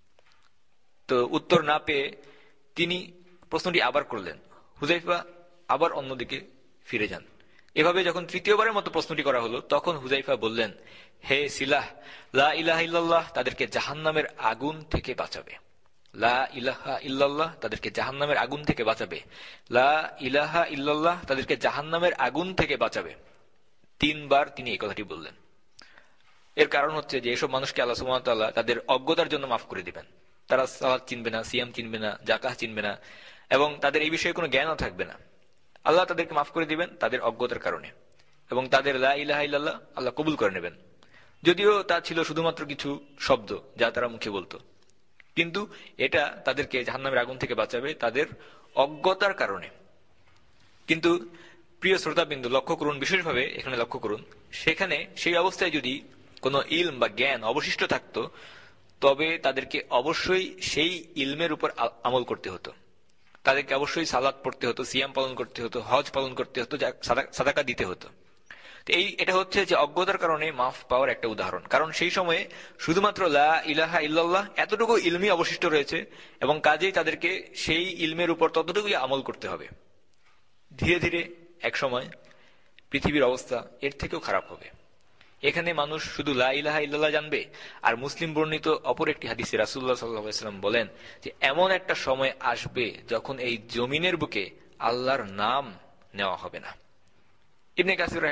তো উত্তর না পেয়ে তিনি প্রশ্নটি আবার করলেন। হুযাইফা আবার অন্যদিকে ফিরে যান। এভাবে যখন তৃতীয়বারের মতো প্রশ্নটি করা হলো তখন হুযাইফা বললেন, হে সিলাহ, লা ইলাহা ইল্লাল্লাহ তাদেরকে জাহান্নামের আগুন থেকে বাঁচাবে। লা ইলাহা ইল্লাল্লাহ তাদেরকে জাহান্নামের আগুন থেকে বাঁচাবে। লা ইলাহা ইল্লাল্লাহ তাদেরকে জাহান্নামের আগুন থেকে বাঁচাবে। 3 বার তিনি এই কথাটি বললেন। এর কারণ হচ্ছে যে এসব মানুষকে আল্লাহ সুবহানাহু ওয়া তাআলা তাদের অজ্ঞতার জন্য মাফ করে দিবেন। তারা সালাত চিনবে না, সিয়াম চিনবে না, যাকাত চিনবে না, এবং তাদের এই বিষয়ে কোনো জ্ঞানও থাকবে না। আল্লাহ তাদেরকে মাফ করে দিবেন তাদের অজ্ঞতার কারণে, এবং তাদের লা ইলাহা ইল্লাল্লাহ আল্লাহ কবুল করে নেবেন। যদিও তা ছিল শুধুমাত্র কিছু শব্দ যা তারা মুখে বলতো, কিন্তু এটা তাদেরকে জাহান্নামের আগুন থেকে বাঁচাবে তাদের অজ্ঞতার কারণে। কিন্তু প্রিয় শ্রোতাবিন্দু, লক্ষ্য করুন, বিশেষভাবে এখানে লক্ষ্য করুন, সেখানে সেই অবস্থায় যদি কোনো ইলম বা জ্ঞান অবশিষ্ট থাকতো তবে তাদেরকে অবশ্যই সেই ইলমের উপর আমল করতে হতো। তাদেরকে অবশ্যই সালাত পড়তে হতো, সিয়াম পালন করতে হতো, হজ পালন করতে হতো, সাদাকা দিতে হতো। তো এটা হচ্ছে যে অজ্ঞতার কারণে মাফ পাওয়ার একটা উদাহরণ। কারণ সেই সময়ে শুধুমাত্র লা ইলাহা ইল্লাল্লাহ এতটুকু ইলমই অবশিষ্ট রয়েছে, এবং কাজেই তাদেরকে সেই ইলমের উপর ততটুকুই আমল করতে হবে। ধীরে ধীরে এক সময় পৃথিবীর অবস্থা এর থেকেও খারাপ হবে। এখানে মানুষ শুধু লা ইলাহা ইল্লাল্লাহ জানবে। আর মুসলিম বর্ণিত অপর একটি হাদিসে রাসূলুল্লাহ সাল্লাল্লাহু আলাইহি ওয়াসাল্লাম বলেন যে এমন একটা সময় আসবে যখন এই জমিনের বুকে আল্লাহর নাম নেওয়া হবে না। ইবনে কাসির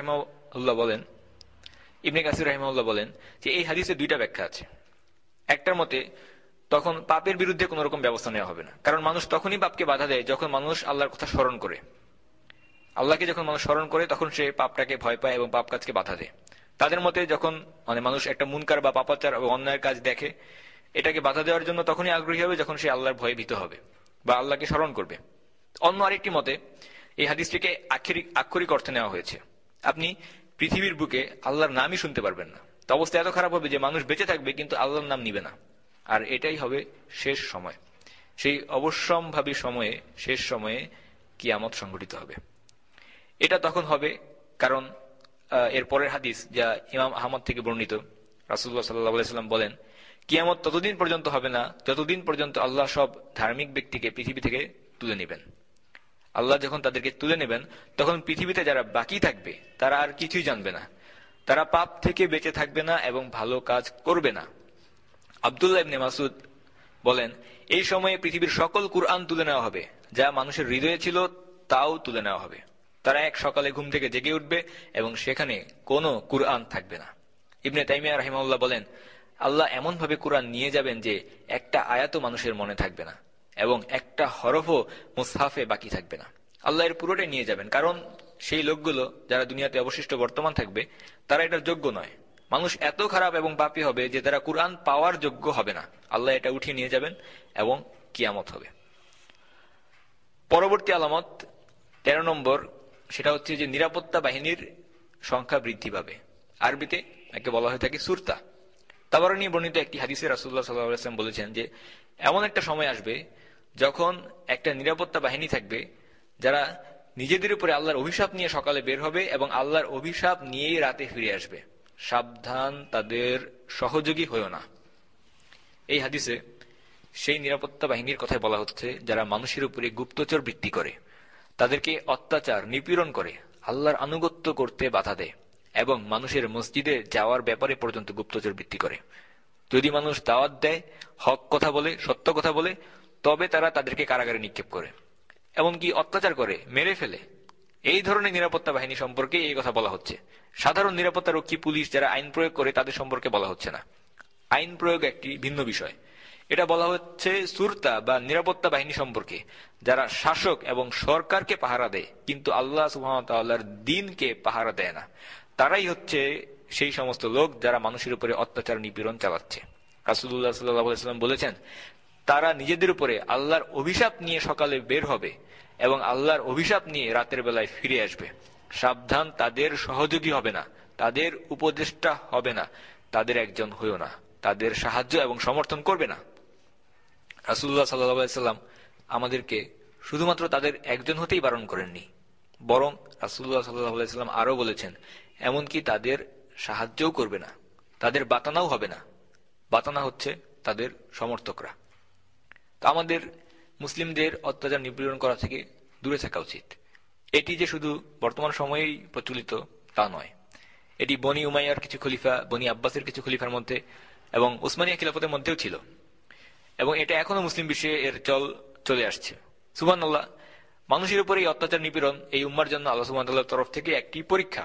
রাহিমাহুল্লাহ বলেন যে এই হাদিসে দুইটা ব্যাখ্যা আছে। একটার মতে তখন পাপের বিরুদ্ধে কোন রকম ব্যবস্থা নেওয়া হবে না, কারণ মানুষ তখনই পাপকে বাধা দেয় যখন মানুষ আল্লাহর কথা স্মরণ করে। আল্লাহকে যখন মানুষ স্মরণ করে তখন সে পাপটাকে ভয় পায় এবং পাপ কাজকে বাধা দেয়। তাদের মতে যখন মানুষ একটা মুনকার বা পাপাচার বা অন্যায়ের কাজ দেখে, এটাকে বাধা দেওয়ার জন্য তখনই আগ্রহী হবে যখন সে আল্লাহর ভয়ে ভীত হবে বা আল্লাহকে স্মরণ করবে। অন্য আরেকটি মতে এই হাদিসটিকে আক্ষরিক অর্থে নেওয়া হয়েছে। আপনি পৃথিবীর বুকে আল্লাহর নামই শুনতে পারবেন না। তো অবস্থা এত খারাপ হবে যে মানুষ বেঁচে থাকবে কিন্তু আল্লাহর নাম নিবে না। আর এটাই হবে শেষ সময়। সেই অবশ্যম্ভাবী সময়ে, শেষ সময়ে কিয়ামত সংঘটিত হবে। এটা তখন হবে কারণ এর পরের হাদিস, যা ইমাম আহমদ থেকে বর্ণিত, রাসূলুল্লাহ সাল্লাল্লাহু আলাইহি ওয়াসাল্লাম বলেন, কিয়ামত ততদিন পর্যন্ত হবে না যতদিন পর্যন্ত আল্লাহ সব ধার্মিক ব্যক্তিকে পৃথিবী থেকে তুলে নেবেন। আল্লাহ যখন তাদেরকে তুলে নেবেন তখন পৃথিবীতে যারা বাকি থাকবে তারা আর কিছুই জানবে না, তারা পাপ থেকে বেঁচে থাকবে না এবং ভালো কাজ করবে না। আব্দুল্লাহ ইবনে মাসউদ বলেন, এই সময়ে পৃথিবীর সকল কুরআন তুলে নেওয়া হবে, যা মানুষের হৃদয়ে ছিল তাও তুলে নেওয়া হবে। তারা এক সকালে ঘুম থেকে জেগে উঠবে এবং সেখানে কোনো কুরআন থাকবে না। ইবনে তাইমিয়া রাহিমাহুল্লাহ বলেন, আল্লাহ এমন ভাবে কুরআন নিয়ে যাবেন যে একটা আয়াতও মানুষের মনে থাকবে না এবং একটা হরফও মুসহাফে বাকি থাকবে না। আল্লাহ এর পুরোটাই নিয়ে যাবেন, কারণ সেই লোকগুলো যারা দুনিয়াতে অবশিষ্ট বর্তমান থাকবে তারা এটার যোগ্য নয়। মানুষ এত খারাপ এবং পাপী হবে যে তারা কুরআন পাওয়ার যোগ্য হবে না। আল্লাহ এটা উঠিয়ে নিয়ে যাবেন এবং কিয়ামত হবে। পরবর্তী আলামত 13 নম্বর, সেটা হচ্ছে যে নিরাপত্তা বাহিনীর সংখ্যা বৃদ্ধি পাবে। আরবিতে একে বলা হয়ে থাকে সুরতা। তাবারানী বর্ণিত একটি হাদিসে রাসূলুল্লাহ সাল্লাল্লাহু আলাইহি ওয়াসাল্লাম বলেছেন যে এমন একটা সময় আসবে যখন একটা নিরাপত্তা বাহিনী থাকবে যারা নিজেদের উপরে আল্লাহর অভিশাপ নিয়ে সকালে বের হবে এবং আল্লাহর অভিশাপ নিয়েই রাতে ফিরে আসবে। সাবধান, তাদের সহযোগী হয়ো না। এই হাদিসে সেই নিরাপত্তা বাহিনীর কথাই বলা হচ্ছে যারা মানুষের উপরে গুপ্তচর বৃত্তি করে, তাদেরকে অত্যাচার, নিপীড়ন করে, আল্লাহর আনুগত্য করতে বাধা দেয় এবং মানুষের মসজিদে যাওয়ার ব্যাপারে পর্যন্ত গুপ্তচর বৃত্তি করে। যদি মানুষ দাওয়াত দেয়, হক কথা বলে, সত্য কথা বলে, তবে তারা তাদেরকে কারাগারে নিক্ষেপ করে, এমনকি অত্যাচার করে, মেরে ফেলে। এই ধরনের নিরাপত্তা বাহিনী সম্পর্কে এই কথা বলা হচ্ছে। সাধারণ নিরাপত্তা রক্ষী, পুলিশ যারা আইন প্রয়োগ করে তাদের সম্পর্কে বলা হচ্ছে না। আইন প্রয়োগ একটি ভিন্ন বিষয়। এটা বলা হচ্ছে সুরতা বা নিরাপত্তা বাহিনী সম্পর্কে, যারা শাসক এবং সরকারকে পাহারা দেয় কিন্তু আল্লাহ সুবহানাহু ওয়া তাআলার দ্বীনকে পাহারা দেয় না। তারাই হচ্ছে সেই সমস্ত লোক যারা মানুষের উপরে অত্যাচার, নিপীড়ন চালাচ্ছে। রাসূলুল্লাহ সাল্লাল্লাহু আলাইহি ওয়াসাল্লাম বলেছেন, তারা নিজেদের উপরে আল্লাহর অভিশাপ নিয়ে সকালে বের হবে এবং আল্লাহর অভিশাপ নিয়ে রাতের বেলায় ফিরে আসবে। সাবধান, তাদের সহযোগী হবে না, তাদের উপদেষ্টা হবে না, তাদের একজন হইও না, তাদের সাহায্য এবং সমর্থন করবে না। রাসূলুল্লাহ সাল্লাল্লাহু আলাইহি ওয়াসাল্লাম আমাদেরকে শুধুমাত্র তাদের একজন হতেই বারণ করেননি, বরং রাসূলুল্লাহ সাল্লাল্লাহু আলাইহি ওয়াসাল্লাম আরো বলেছেন, এমনকি তাদের সাহায্যও করবে না, তাদের বাতানাও হবে না। বাতানা হচ্ছে তাদের সমর্থকরা। তা আমাদের মুসলিমদের অত্যাচার, নিপীড়ন করা থেকে দূরে থাকা উচিত। এটি যে শুধু বর্তমান সময়েই প্রচলিত তা নয়, এটি বনি উমাইয়ার কিছু খলিফা, বনি আব্বাসের কিছু খলিফার মধ্যে এবং উসমানিয়া খিলাফতের মধ্যেও ছিল, এবং এটা এখনো মুসলিম বিশ্বে এর চলে আসছে। সুবহানাল্লাহ, মানুষের উপর এই অত্যাচার, নিপীড়ন এই উম্মার জন্য আল্লাহ সুবহানাহু ওয়া তাআলার তরফ থেকে একটি পরীক্ষা।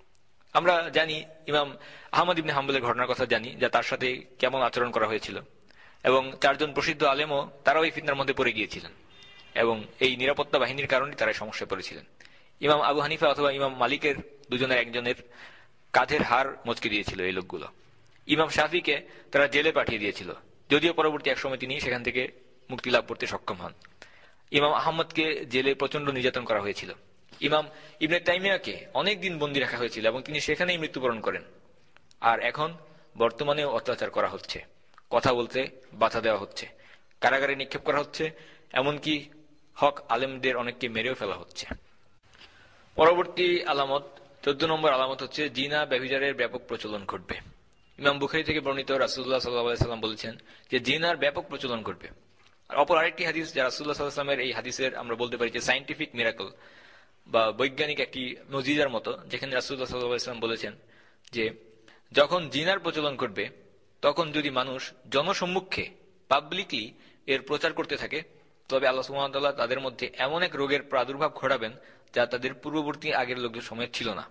আমরা জানি ইমাম আহমদ ইবনে হাম্বলের ঘটনার কথা জানি, যা তার সাথে কেমন আচরণ করা হয়েছিল, এবং 4 জন প্রসিদ্ধ আলেমও তারাও এই ফিতনার মধ্যে পড়ে গিয়েছিলেন এবং এই নিরাপত্তা বাহিনীর কারণে তারা সমস্যায় পড়েছিলেন। ইমাম আবু হানিফা অথবা ইমাম মালিকের দুজনের একজনের কাঁধের হাড় মচকে দিয়েছিল এই লোকগুলো। ইমাম শাফিকে তারা জেলে পাঠিয়ে দিয়েছিল, যদিও পরবর্তী এক সময় তিনি সেখান থেকে মুক্তি লাভ করতে সক্ষম হন। ইমাম আহমদকে জেলে প্রচন্ড নির্যাতন করা হয়েছিল। ইমাম ইবনে তাইমিয়াকে অনেকদিন বন্দী রাখা হয়েছিল এবং তিনি সেখানেই মৃত্যুবরণ করেন। আর এখন বর্তমানেও অত্যাচার করা হচ্ছে, কথা বলতে বাধা দেওয়া হচ্ছে, কারাগারে নিক্ষেপ করা হচ্ছে, এমনকি হক আলেমদের অনেককে মেরেও ফেলা হচ্ছে। পরবর্তী আলামত 14 নম্বর আলামত হচ্ছে জিনা ব্যভিচারের ব্যাপক প্রচলন ঘটবে। ইমাম বুখারী থেকে বর্ণিত রাসূলুল্লাহ সাল্লাল্লাহু আলাইহি সাল্লাম বলেছেন যে জিনার ব্যাপক প্রচলন ঘটবে। আর অপর আরেকটি হাদিস যা রাসূলুল্লাহ সাল্লাল্লাহু আলাইহি সাল্লামের এই হাদিসের আমরা বলতে পারি যে সায়েন্টিফিক মিরাকল বা বৈজ্ঞানিক একটি মুজিজার মতো, যেখানে রাসূলুল্লাহ সাল্লাল্লাহু আলাইহি সাল্লাম বলেছেন যে যখন জিনার প্রচলন ঘটবে তখন যদি মানুষ জনসম্মুখে পাবলিকলি এর প্রচার করতে থাকে, তবে আল্লাহ সুবহানাহু ওয়া তাআলা তাদের মধ্যে এমন এক রোগের প্রাদুর্ভাব ঘটাবেন যা তাদের পূর্ববর্তী আগের লোকদের সময় ছিল না।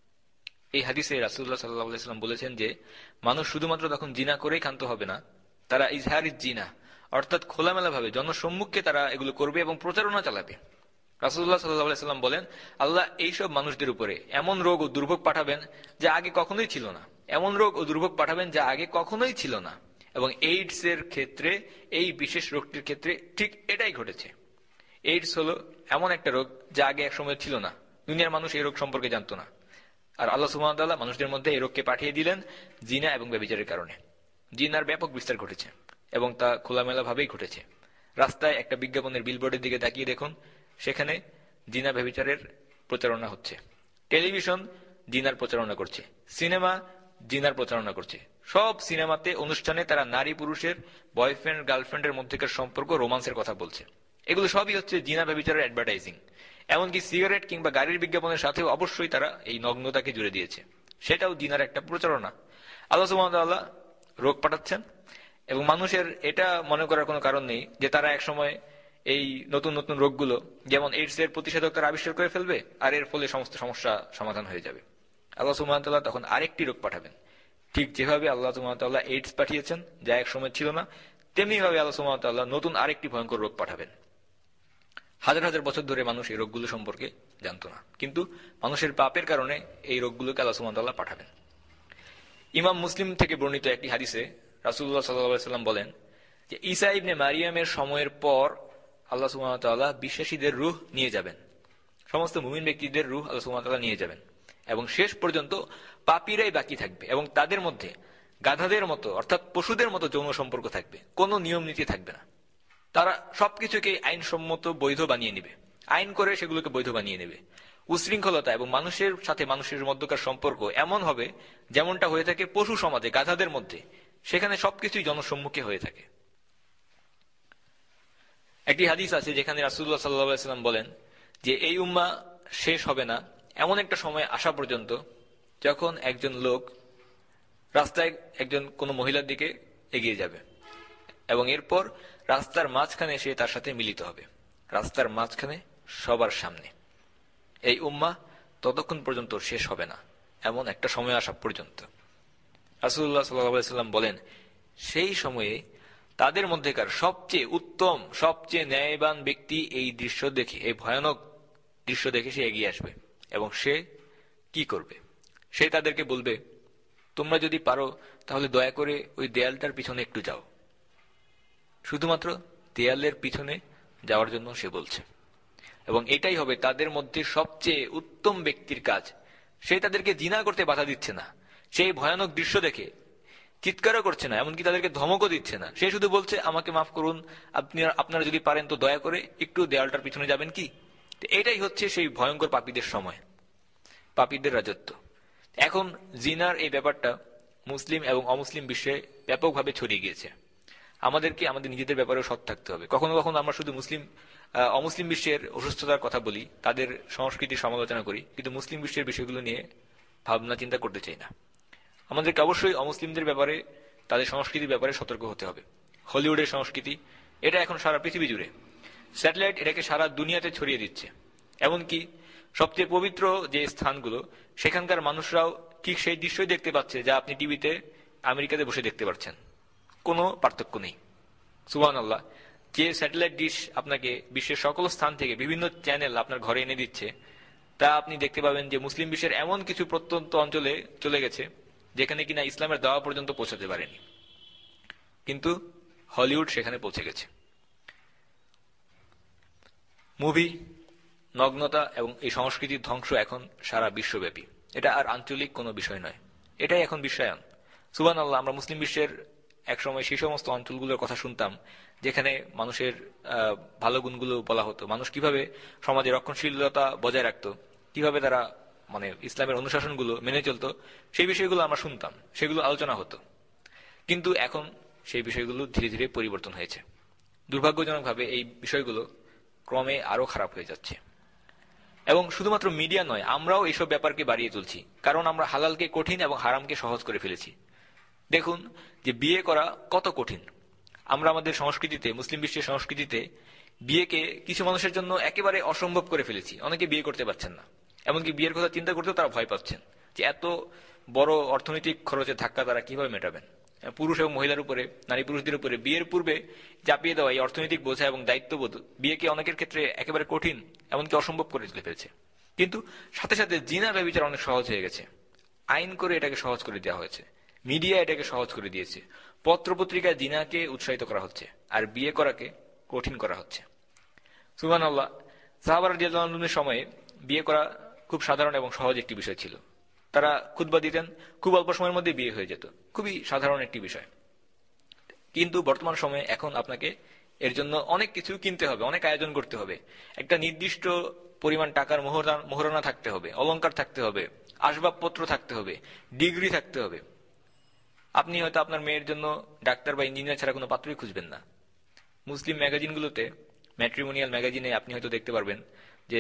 এই হাদিসে রাসূলুল্লাহ সাল্লাল্লাহু আলাইহি সাল্লাম বলেছেন যে মানুষ শুধুমাত্র তখন জিনা করেই ক্ষান্ত হবে না, তারা ইজহারিজ জিনা অর্থাৎ খোলামেলা ভাবে জনসম্মুখে তারা এগুলো করবে এবং প্রচারণা চালাবে। রাসূলুল্লাহ সাল্লাল্লাহু আলাইহি সাল্লাম বলেন, আল্লাহ এইসব মানুষদের উপরে এমন রোগ ও দুর্ভোগ পাঠাবেন যা আগে কখনোই ছিল না, এমন রোগ ও দুর্ভোগ পাঠাবেন যা আগে কখনোই ছিল না। এবং এইডস এর ক্ষেত্রে, এই বিশেষ রোগটির ক্ষেত্রে ঠিক এটাই ঘটেছে। এইডস হলো এমন একটা রোগ যা আগে এক সময় ছিল না, দুনিয়ার মানুষ এই রোগ সম্পর্কে জানতো না। আর আল্লাহ সুবহানাহু ওয়া তাআলা মানুষদের মধ্যে এই রোগকে পাঠিয়ে দিলেন জিনা এবং ব্যভিচারের কারণে। জিনার ব্যাপক বিস্তার ঘটেছে এবং তা খোলামেলা ভাবেই ঘটেছে। রাস্তায় একটা বিজ্ঞাপনের বিলবোর্ডের দিকে তাকিয়ে দেখুন, সেখানে জিনা ব্যভিচারের প্রচারণা হচ্ছে। টেলিভিশন জিনার প্রচারণা করছে, সিনেমা জিনার প্রচারণা করছে। সব সিনেমাতে, অনুষ্ঠানে তারা নারী পুরুষের, বয়ফ্রেন্ড গার্লফ্রেন্ডের মধ্যেকার সম্পর্ক, রোমান্সের কথা বলছে। এগুলো সবই হচ্ছে জিনা ব্যভিচারের অ্যাডভার্টাইজিং। এমনকি সিগারেট কিংবা গাড়ির বিজ্ঞাপনের সাথেও অবশ্যই তারা এই নগ্নতাকে জুড়ে দিয়েছে, সেটাও জিনার একটা প্রচারণা। আল্লাহ সুবহানাহু ওয়া তাআলা রোগ পাঠাচ্ছেন এবং মানুষের এটা মনে করার কোনো কারণ নেই যে তারা একসময় এই নতুন নতুন রোগগুলো, যেমন এইডস এর প্রতিষেধক তারা আবিষ্কার করে ফেলবে আর এর ফলে সমস্ত সমস্যা সমাধান হয়ে যাবে। আল্লাহ সুবহানাহু ওয়া তাআলা তখন আরেকটি রোগ পাঠাবেন। ঠিক যেভাবে আল্লাহ সুবহানাহু ওয়া তাআলা এইডস পাঠিয়েছেন যা এক সময় ছিল না, তেমনি ভাবে আল্লাহ সুবহানাহু ওয়া তাআলা নতুন আরেকটি ভয়ঙ্কর রোগ পাঠাবেন। হাজার হাজার বছর ধরে মানুষ এই রোগগুলো সম্পর্কে জানতো না, কিন্তু মানুষের পাপের কারণে এই রোগগুলোকে আল্লাহ সুবহানাহু ওয়া তাআলা পাঠাবেন। ইমাম মুসলিম থেকে বর্ণিত একটি হাদিসে রাসূলুল্লাহ সাল্লাল্লাহু আলাইহি ওয়াসাল্লাম বলেন যে ঈসা ইবনে মারিয়ামের সময়ের পর আল্লাহ সুবহানাহু ওয়া তাআলা বিশ্বাসীদের রূহ নিয়ে যাবেন, সমস্ত মুমিন ব্যক্তিদের রূহ আল্লাহ সুবহানাহু ওয়া তাআলা নিয়ে যাবেন এবং শেষ পর্যন্ত পাপীরাই বাকি থাকবে এবং তাদের মধ্যে গাধাদের মতো অর্থাৎ পশুদের মতো যৌন সম্পর্ক থাকবে, কোনো নিয়ম নীতি থাকবে না। তারা সবকিছুকে আইনসম্মত বৈধ বানিয়ে নেবে, আইন করে সেগুলোকে বৈধ বানিয়ে নেবে। উশৃঙ্খলতা এবং মানুষের সাথে মানুষের মধ্যকার সম্পর্ক এমন হবে যেমনটা হয়ে থাকে পশু সমাজে, গাধাদের মধ্যে, সেখানে সবকিছুই জনসম্মুখে হয়ে থাকে। একটি হাদিস আছে যেখানে রাসূলুল্লাহ সাল্লাল্লাহু আলাইহি ওয়াসাল্লাম বলেন যে এই উম্মাহ শেষ হবে না এমন একটা সময় আসা পর্যন্ত যখন একজন লোক রাস্তায় একজন কোনো মহিলার দিকে এগিয়ে যাবে এবং এরপর রাস্তার মাঝখানে সে তার সাথে মিলিত হবে, রাস্তার মাঝখানে সবার সামনে। এই উম্মাহ ততক্ষণ পর্যন্ত শেষ হবে না এমন একটা সময় আসা পর্যন্ত। রাসূলুল্লাহ সাল্লাল্লাহু আলাইহি ওয়াসাল্লাম বলেন সেই সময়ে তাদের মধ্যেকার সবচেয়ে উত্তম, সবচেয়ে ন্যায়বান ব্যক্তি এই দৃশ্য দেখে, এই ভয়ানক দৃশ্য দেখে সে এগিয়ে আসবে এবং সে কি করবে? সে তাদেরকে বলবে, তোমরা যদি পারো তাহলে দয়া করে ওই দেয়ালটার পিছনে একটু যাও। শুধুমাত্র দেয়ালের পিছনে যাওয়ার জন্য সে বলছে এবং এটাই হবে তাদের মধ্যে সবচেয়ে উত্তম ব্যক্তির কাজ। সে তাদেরকে জিনা করতে বাধা দিচ্ছে না, সেই ভয়ানক দৃশ্য দেখে চিৎকারও করছে না, এমনকি তাদেরকে ধমকও দিচ্ছে না। সে শুধু বলছে, আমাকে মাফ করুন, আপনারা যদি পারেন তো দয়া করে একটু দেয়ালটার পিছনে যাবেন কি? এটাই হচ্ছে সেই ভয়ঙ্কর পাপীদের সময়, পাপীদের রাজত্ব। এখন জিনার এই ব্যাপারটা মুসলিম এবং অমুসলিম বিশ্বে ব্যাপকভাবে ছড়িয়ে গিয়েছে। আমাদেরকে আমাদের নিজেদের ব্যাপারেও সৎ থাকতে হবে। কখনো কখনো আমরা শুধু অমুসলিম বিশ্বের অসুস্থতার কথা বলি, তাদের সংস্কৃতির সমালোচনা করি, কিন্তু মুসলিম বিশ্বের বিষয়গুলো নিয়ে ভাবনা চিন্তা করতে চাই না। আমাদেরকে অবশ্যই অমুসলিমদের ব্যাপারে, তাদের সংস্কৃতির ব্যাপারে সতর্ক হতে হবে। হলিউডের সংস্কৃতি, এটা এখন সারা পৃথিবী জুড়ে, স্যাটেলাইট এটাকে সারা দুনিয়াতে ছড়িয়ে দিচ্ছে। এমনকি সবচেয়ে পবিত্র যে স্থানগুলো, সেখানকার মানুষরাও ঠিক সেই দৃশ্যই দেখতে পাচ্ছে যা আপনি টিভিতে আমেরিকাতে বসে দেখতে পাচ্ছেন, কোনো পার্থক্য নেই। সুবহানাল্লাহ, যে স্যাটেলাইট ডিশ আপনাকে বিশ্বের সকল স্থান থেকে বিভিন্ন চ্যানেল আপনার ঘরে এনে দিচ্ছে, তা আপনি দেখতে পাবেন যে মুসলিম বিশ্বের এমন কিছু প্রত্যন্ত অঞ্চলে চলে গেছে যেখানে কিনা ইসলামের দাওয়া পর্যন্ত পৌঁছাতে পারেনি, কিন্তু হলিউড সেখানে পৌঁছে গেছে। মুভি, নগ্নতা এবং এই সংস্কৃতির ধ্বংস এখন সারা বিশ্বব্যাপী, এটা আর আঞ্চলিক কোনো বিষয় নয়, এটাই এখন বিশ্বায়ন। সুবহানাল্লাহ, আমরা মুসলিম বিশ্বের একসময় সেই সমস্ত অঞ্চলগুলোর কথা শুনতাম যেখানে মানুষের ভালো গুণগুলো বলা হতো, মানুষ কিভাবে সমাজে রক্ষণশীলতা বজায় রাখতো, কিভাবে তারা মানে ইসলামের অনুশাসনগুলো মেনে চলতো, সেই বিষয়গুলো আমরা শুনতাম, সেগুলো আলোচনা হতো। কিন্তু এখন সেই বিষয়গুলো ধীরে ধীরে পরিবর্তন হয়েছে। দুর্ভাগ্যজনকভাবে এই বিষয়গুলো ক্রমে আরো খারাপ হয়ে যাচ্ছে। এবং শুধুমাত্র মিডিয়া নয়, আমরাও এইসব ব্যাপারকে বাড়িয়ে তুলছি, কারণ আমরা হালালকে কঠিন এবং হারামকে সহজ করে ফেলেছি। দেখুন যে বিয়ে করা কত কঠিন। আমরা আমাদের সংস্কৃতিতে, মুসলিম বিশ্বের সংস্কৃতিতে বিয়েকে কিছু মানুষের জন্য একেবারে অসম্ভব করে ফেলেছি। অনেকে বিয়ে করতে পারছেন না, এমনকি বিয়ের কথা চিন্তা করতেও তারা ভয় পাচ্ছেন যে এত বড় অর্থনৈতিক খরচের ধাক্কা তারা কিভাবে মেটাবেন। পুরুষ এবং মহিলার উপরে, নারী পুরুষদের উপরে বিয়ের পূর্বে চাপিয়ে দেওয়া এই অর্থনৈতিক বোঝা এবং দায়িত্ববোধ বিয়েকে অনেকের ক্ষেত্রে একেবারে কঠিন, এমনকি অসম্ভব করে তুলে ফেলছে। কিন্তু সাথে সাথে জিনা ব্যভিচার অনেক সহজ হয়ে গেছে। আইন করে এটাকে সহজ করে দেওয়া হয়েছে, মিডিয়া এটাকে সহজ করে দিয়েছে, পত্রপত্রিকায় জিনাকে উৎসাহিত করা হচ্ছে, আর বিয়ে করাকে কঠিন করা হচ্ছে। সুবহানাল্লাহ। সাহাবা রাদিয়াল্লাহু আনহুর সময়ে বিয়ে করা খুব সাধারণ এবং সহজ একটি বিষয় ছিল। তারা খুতবা দিতেন, খুব অল্প সময়ের মধ্যে বিয়ে হয়ে যেত, খুবই সাধারণ একটি বিষয়। কিন্তু বর্তমান সময়ে এখন আপনাকে এর জন্য অনেক কিছু কিনতে হবে, অনেক আয়োজন করতে হবে, একটা নির্দিষ্ট পরিমাণ টাকার মোহরানা থাকতে হবে, অলংকার থাকতে হবে, আসবাবপত্র থাকতে হবে, ডিগ্রি থাকতে হবে। আপনি হয়তো আপনার মেয়ের জন্য ডাক্তার বা ইঞ্জিনিয়ার ছাড়া কোনো পাত্রই খুঁজবেন না। মুসলিম ম্যাগাজিনগুলোতে, ম্যাট্রিমোনিয়াল ম্যাগাজিনে আপনি হয়তো দেখতে পারবেন যে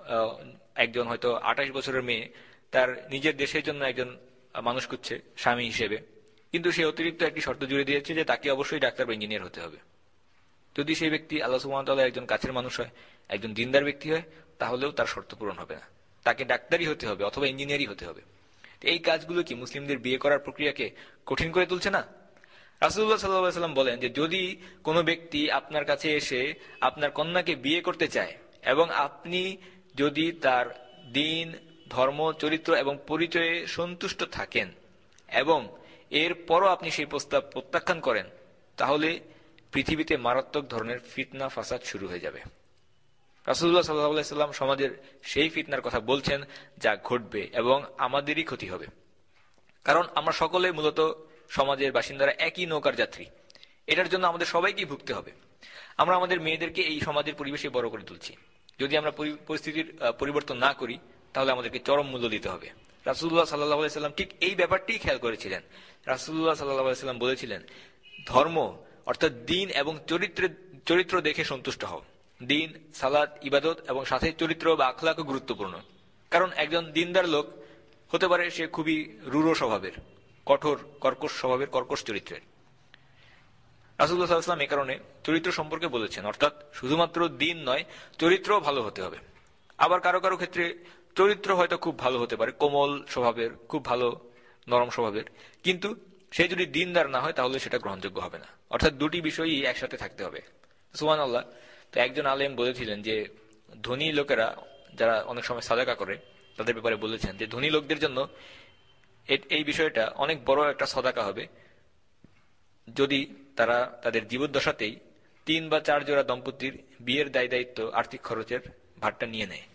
একজন হয়তো 28 বছরের মেয়ে তার নিজের দেশের জন্য একজন মানুষ খুঁজছে স্বামী হিসেবে, কিন্তু সে অতিরিক্ত একটি শর্ত জুড়ে দিয়েছে যে তাকে অবশ্যই ডাক্তার বা ইঞ্জিনিয়ার হতে হবে। যদি সেই ব্যক্তি আল্লাহ সুবহানাহু ওয়া তাআলার একজন কাছের মানুষ হয়, একজন দিনদার ব্যক্তি হয়, তাহলেও তার শর্ত পূরণ হবে না, তাকে ডাক্তারই হতে হবে অথবা ইঞ্জিনিয়ারই হতে হবে। এই কাজগুলো কি মুসলিমদের বিয়ে করার প্রক্রিয়াকে কঠিন করে তুলছে না? রাসূলুল্লাহ সাল্লাল্লাহু আলাইহি ওয়াসাল্লাম বলেন যে যদি কোনো ব্যক্তি আপনার কাছে এসে আপনার কন্যাকে বিয়ে করতে চায় এবং আপনি যদি তার দ্বীন, ধর্ম, চরিত্র এবং পরিচয়ে সন্তুষ্ট থাকেন এবং এরপরও আপনি সেই প্রস্তাব প্রত্যাখ্যান করেন, তাহলে পৃথিবীতে মারাত্মক ধরনের ফিতনা ফাসাদ শুরু হয়ে যাবে। রাসূলুল্লাহ সাল্লাল্লাহু আলাইহি ওয়াসাল্লাম সমাজের সেই ফিতনার কথা বলছেন যা ঘটবে এবং আমাদেরই ক্ষতি হবে। কারণ আমরা সকলে মূলত সমাজের বাসিন্দারা, একই নৌকার যাত্রী। এটার জন্য আমাদের সবাইকেই ভুগতে হবে। আমরা আমাদের মেয়েদেরকে এই সমাজের পরিবেশে বড় করে তুলছি। যদি আমরা পরিস্থিতির পরিবর্তন না করি, তাহলে আমাদেরকে চরম মূল্য দিতে হবে। রাসূলুল্লাহ সাল্লাল্লাহু আলাইহি ওয়াসাল্লাম ঠিক এই ব্যাপারটিই খেয়াল করেছিলেন। রাসূলুল্লাহ সাল্লাল্লাহু আলাইহি ওয়াসাল্লাম বলেছিলেন, ধর্ম অর্থাৎ দ্বীন এবং চরিত্র দেখে সন্তুষ্ট হও। দ্বীন, সালাত, ইবাদত এবং সাথে চরিত্র বা আখলাকও গুরুত্বপূর্ণ। কারণ একজন দ্বীনদার লোক হতে পারে সে খুবই রূঢ় স্বভাবের, কঠোর, কর্কশ স্বভাবের, কর্কশ চরিত্রের। রাসূলুল্লাহ সাল্লাল্লাহু আলাইহি ওয়াসাল্লাম এই কারণে চরিত্র সম্পর্কে বলেছেন, অর্থাৎ শুধুমাত্র দ্বীন নয়, চরিত্রও ভালো হতে হবে। আবার কারো কারো ক্ষেত্রে চরিত্র হয়তো খুব ভালো হতে পারে, কোমল স্বভাবের, খুব ভালো নরম স্বভাবের, কিন্তু সে যদি দ্বীনদার না হয় তাহলে সেটা গ্রহণযোগ্য হবে না। অর্থাৎ দুটি বিষয়ই একসাথে থাকতে হবে। সুবহানাল্লাহ। তো একজন আলেম বলেছিলেন যে ধনী লোকেরা যারা অনেক সময় সাদাকা করে, তাদের ব্যাপারে বলেছেন যে ধনী লোকদের জন্য এই বিষয়টা অনেক বড় একটা সাদাকা হবে যদি তারা তাদের জীবদ্দশাতেই 3 বা 4 জোড়া দম্পতির বিয়ের দায়িত্ব, আর্থিক খরচের ভারটা নিয়ে নেয়।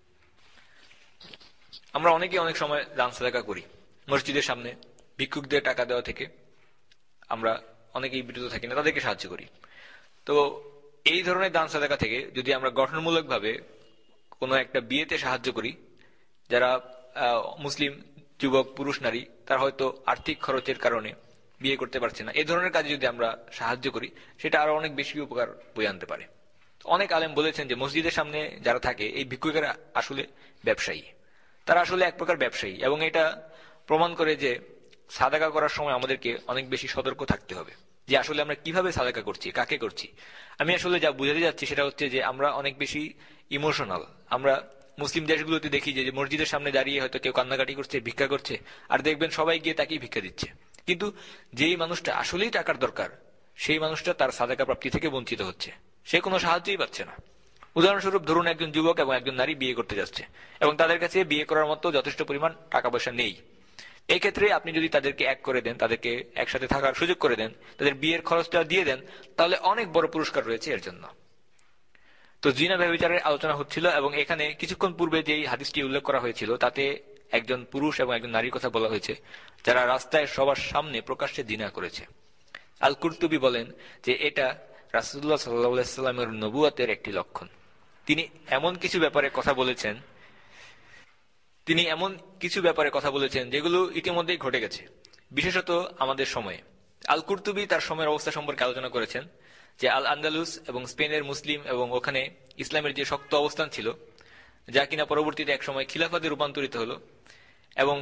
আমরা অনেকে অনেক সময় দান সাদাকা করি। মসজিদের সামনে ভিক্ষুকদের টাকা দেওয়া থেকে আমরা অনেকেই বিরত থাকি না, তাদেরকে সাহায্য করি। তো এই ধরনের দান সাদাকা থেকে যদি আমরা গঠনমূলকভাবে কোনো একটা বিয়েতে সাহায্য করি, যারা মুসলিম যুবক, পুরুষ, নারী, তারা হয়তো আর্থিক খরচের কারণে বিয়ে করতে পারছে না, এই ধরনের কাজে যদি আমরা সাহায্য করি, সেটা আরো অনেক বেশি উপকার বয়ে আনতে পারে। অনেক আলেম বলেছেন যে মসজিদের সামনে যারা থাকে এই ভিক্ষুকেরা আসলে ব্যবসায়ী, তারা আসলে এক প্রকার ব্যবসায়ী, এবং এটা প্রমাণ করে যে সাদাকা করার সময় আমাদেরকে অনেক বেশি সতর্ক থাকতে হবে যে আসলে আমরা কিভাবে সাদাকা করছি, কাকে করছি। আমি আসলে যা বুঝাতে যাচ্ছি সেটা হচ্ছে যে আমরা অনেক বেশি ইমোশনাল। আমরা মুসলিম দেশগুলোতে দেখি যে মসজিদের সামনে দাঁড়িয়ে হয়তো কেউ কান্নাকাটি করছে, ভিক্ষা করছে, আর দেখবেন সবাই গিয়ে তাকেই ভিক্ষা দিচ্ছে। কিন্তু যেই মানুষটা আসলেই টাকার দরকার, সেই মানুষটা তার সাদাকা প্রাপ্তি থেকে বঞ্চিত হচ্ছে, সে কোনো সাহায্যই পাচ্ছে না। উদাহরণস্বরূপ ধরুন একজন যুবক এবং একজন নারী বিয়ে করতে যাচ্ছে এবং তাদের কাছে বিয়ে করার মতো যথেষ্ট পরিমাণ টাকা পয়সা নেই। এই ক্ষেত্রে আপনি যদি তাদেরকে এক করে দেন, তাদেরকে একসাথে থাকার সুযোগ করে দেন, তাদের বিয়ের খরচটা দিয়ে দেন, তাহলে অনেক বড় পুরস্কার রয়েছে এর জন্য। তো জিনা ব্যভিচারের আলোচনা হচ্ছিল এবং এখানে কিছুক্ষণ পূর্বে যে হাদিসটি উল্লেখ করা হয়েছিল তাতে একজন পুরুষ এবং একজন নারীর কথা বলা হয়েছে যারা রাস্তায় সবার সামনে প্রকাশ্যে জিনা করেছে। আল কুরতুবী বলেন যে এটা রাসূলুল্লাহ সাল্লাল্লাহু আলাইহি ওয়াসাল্লামের নবুয়তের একটি লক্ষণ। তিনি এমন কিছু ব্যাপারে কথা বলেছেন, তিনি এমন কিছু ব্যাপারে কথা বলেছেন যেগুলো ইতিমধ্যেই ঘটে গেছে, বিশেষত আমাদের সময়ে। আল কুরতুবী তার সময়ের অবস্থা সম্পর্কে আলোচনা করেছেন যে আল আন্দালুস এবং স্পেনের মুসলিম এবং ওখানে ইসলামের যে শক্ত অবস্থান ছিল, যা কিনা পরবর্তীতে একসময় খিলাফাতে রূপান্তরিত হলো, এবং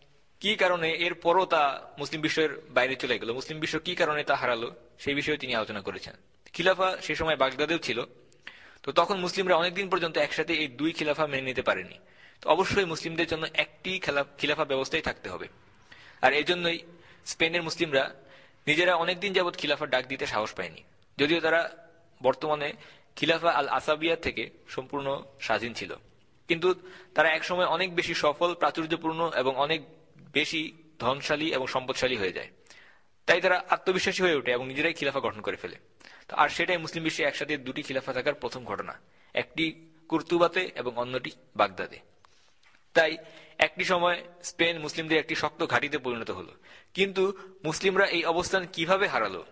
কি কারণে এর পরও তা মুসলিম বিশ্বের বাইরে চলে গেল, মুসলিম বিশ্ব কি কারণে তা হারালো, সেই বিষয়ে তিনি আলোচনা করেছেন। খিলাফা সে সময় বাগদাদেও ছিল, তো তখন মুসলিমরা অনেকদিন পর্যন্ত একসাথে এই দুই খিলাফা মেনে নিতে পারেনি। তো অবশ্যই মুসলিমদের জন্য একটি খিলাফা ব্যবস্থাই থাকতে হবে। আর এই জন্যই স্পেনের মুসলিমরা নিজেরা অনেকদিন যাবৎ খিলাফার ডাক দিতে সাহস পায়নি, যদিও তারা বর্তমানে খিলাফা আল আসাবিয়া থেকে সম্পূর্ণ স্বাধীন ছিল, কিন্তু তারা একসময় অনেক বেশি সফল, প্রাচুর্যপূর্ণ এবং অনেক বেশি ধনশালী এবং সম্পদশালী হয়ে যায়। তাই তারা আত্মবিশ্বাসী হয়ে ওঠে এবং নিজেরাই খিলাফা গঠন করে ফেলে। তো আর সেটাই মুসলিম বিশ্বে একসাথে দুটি খিলাফা থাকার প্রথম ঘটনা, একটি কুর্তুবাতে এবং অন্যটি বাগদাদে। তাই একটি সময় স্পেন মুসলিমদের একটি শক্ত ঘাঁটিতে পরিণত হলো। কিন্তু মুসলিমরা এই অবস্থান কিভাবে হারালো?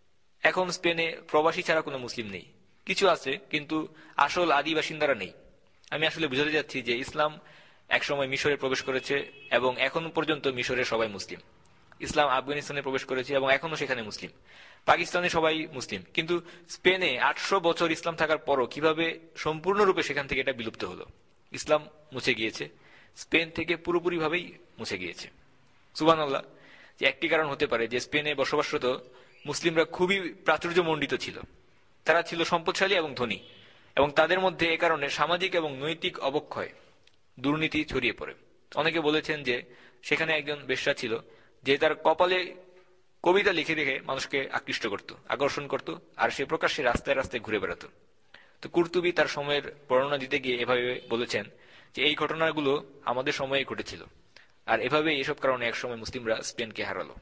এখন স্পেনে প্রবাসী ছাড়া কোনো মুসলিম নেই, কিছু আছে কিন্তু আসল আদি বাসিন্দারা নেই। আমি আসলে বুঝাতে যাচ্ছি যে ইসলাম একসময় মিশরে প্রবেশ করেছে এবং এখন পর্যন্ত মিশরে সবাই মুসলিম। ইসলাম আফগানিস্তানে প্রবেশ করেছে এবং এখনো সেখানে মুসলিম। পাকিস্তানে সবাই মুসলিম, কিন্তু স্পেনে 800 বছর ইসলাম থাকার পরও কিভাবে সম্পূর্ণরূপে সেখান থেকে এটা বিলুপ্ত হলো? ইসলাম মুছে গিয়েছে, স্পেন থেকে পুরোপুরিভাবেই মুছে গিয়েছে। সুবহানাল্লাহ। যে একটি কারণ হতে পারে যে স্পেনে বসবাসরত মুসলিমরা খুবই প্রাচুর্যমণ্ডিত ছিল, তারা ছিল সম্পদশালী এবং ধনী, এবং তাদের মধ্যে এ কারণে সামাজিক এবং নৈতিক অবক্ষয়, দুর্নীতি ছড়িয়ে পড়ে। অনেকে বলেছেন যে সেখানে একজন বেশ্যা ছিল যে তার কপালে কবিতা লিখে রেখে মানুষকে আকৃষ্ট করত, আকর্ষণ করত, আর সে প্রকাশ্যে রাস্তায় রাস্তায় ঘুরে বেড়াত। তো কুরতুবী তার সময়ের বর্ণনা দিতে গিয়ে এভাবে বলেছেন যে এই ঘটনাগুলো আমাদের সময়ে ঘটেছিল, আর এভাবে এসব কারণে একসময় মুসলিমরা স্পেনকে হারালো।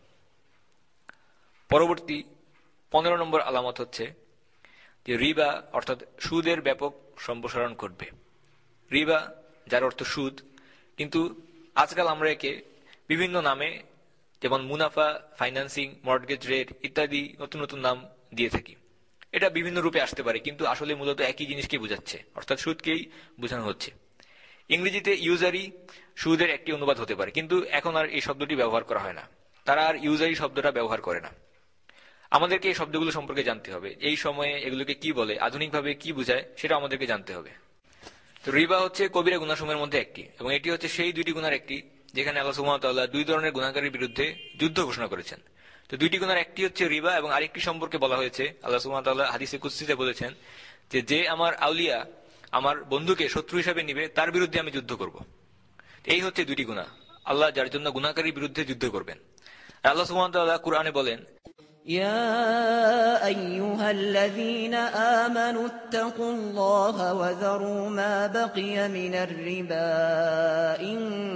পরবর্তী 15 নম্বর আলামত হচ্ছে যে রিবা অর্থাৎ সুদের ব্যাপক সম্প্রসারণ ঘটবে। রিবা যার অর্থ সুদ, কিন্তু আজকাল আমরা একে বিভিন্ন নামে, যেমন মুনাফা, ফাইন্যান্সিং, মর্টগেজ রেট ইত্যাদি নতুন নতুন নাম দিয়ে থাকি। এটা বিভিন্ন রূপে আসতে পারে, কিন্তু আসলে মূলত একই জিনিসকে বোঝাচ্ছে, অর্থাৎ সুদকেই বোঝানো হচ্ছে। ইংরেজিতে ইউজারি সুদের একটি অনুবাদ হতে পারে, কিন্তু এখন আর এই শব্দটি ব্যবহার করা হয় না, তারা আর ইউজারি শব্দটা ব্যবহার করে না। আমাদেরকে এই শব্দগুলো সম্পর্কে জানতে হবে, এই সময়ে এগুলোকে কি বলে, আধুনিকভাবে কি বোঝায় সেটা আমাদেরকে জানতে হবে। তো রিবা হচ্ছে কবিরা গুনাহসমূহের মধ্যে একটি, এবং এটি হচ্ছে সেই দুইটি গুনার একটি যেখানে আল্লাহ সুবহানাহু ওয়া তাআলা দুই ধরনের গুনাহকারীর বিরুদ্ধে যুদ্ধ ঘোষণা করেছেন। তো দুইটি গুনার একটি হচ্ছে রিবা, এবং আরেকটি সম্পর্কে বলা হয়েছে, আল্লাহ সুবহানাহু ওয়া তাআলা হাদিসে কুদসিতে বলেছেন যে যে আমার আউলিয়া, আমার বন্ধুকে শত্রু হিসেবে নিবে তার বিরুদ্ধে আমি যুদ্ধ করব। এই হচ্ছে দুইটি গুনাহ, আল্লাহ যার জন্য গুনাহকারীর বিরুদ্ধে যুদ্ধ করবেন। আল্লাহ সুবহানাহু ওয়া তাআলা কুরআনে বলেন, يا أيها الذين آمنوا اتقوا الله وذروا ما بقي من الربا إن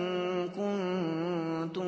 كنتم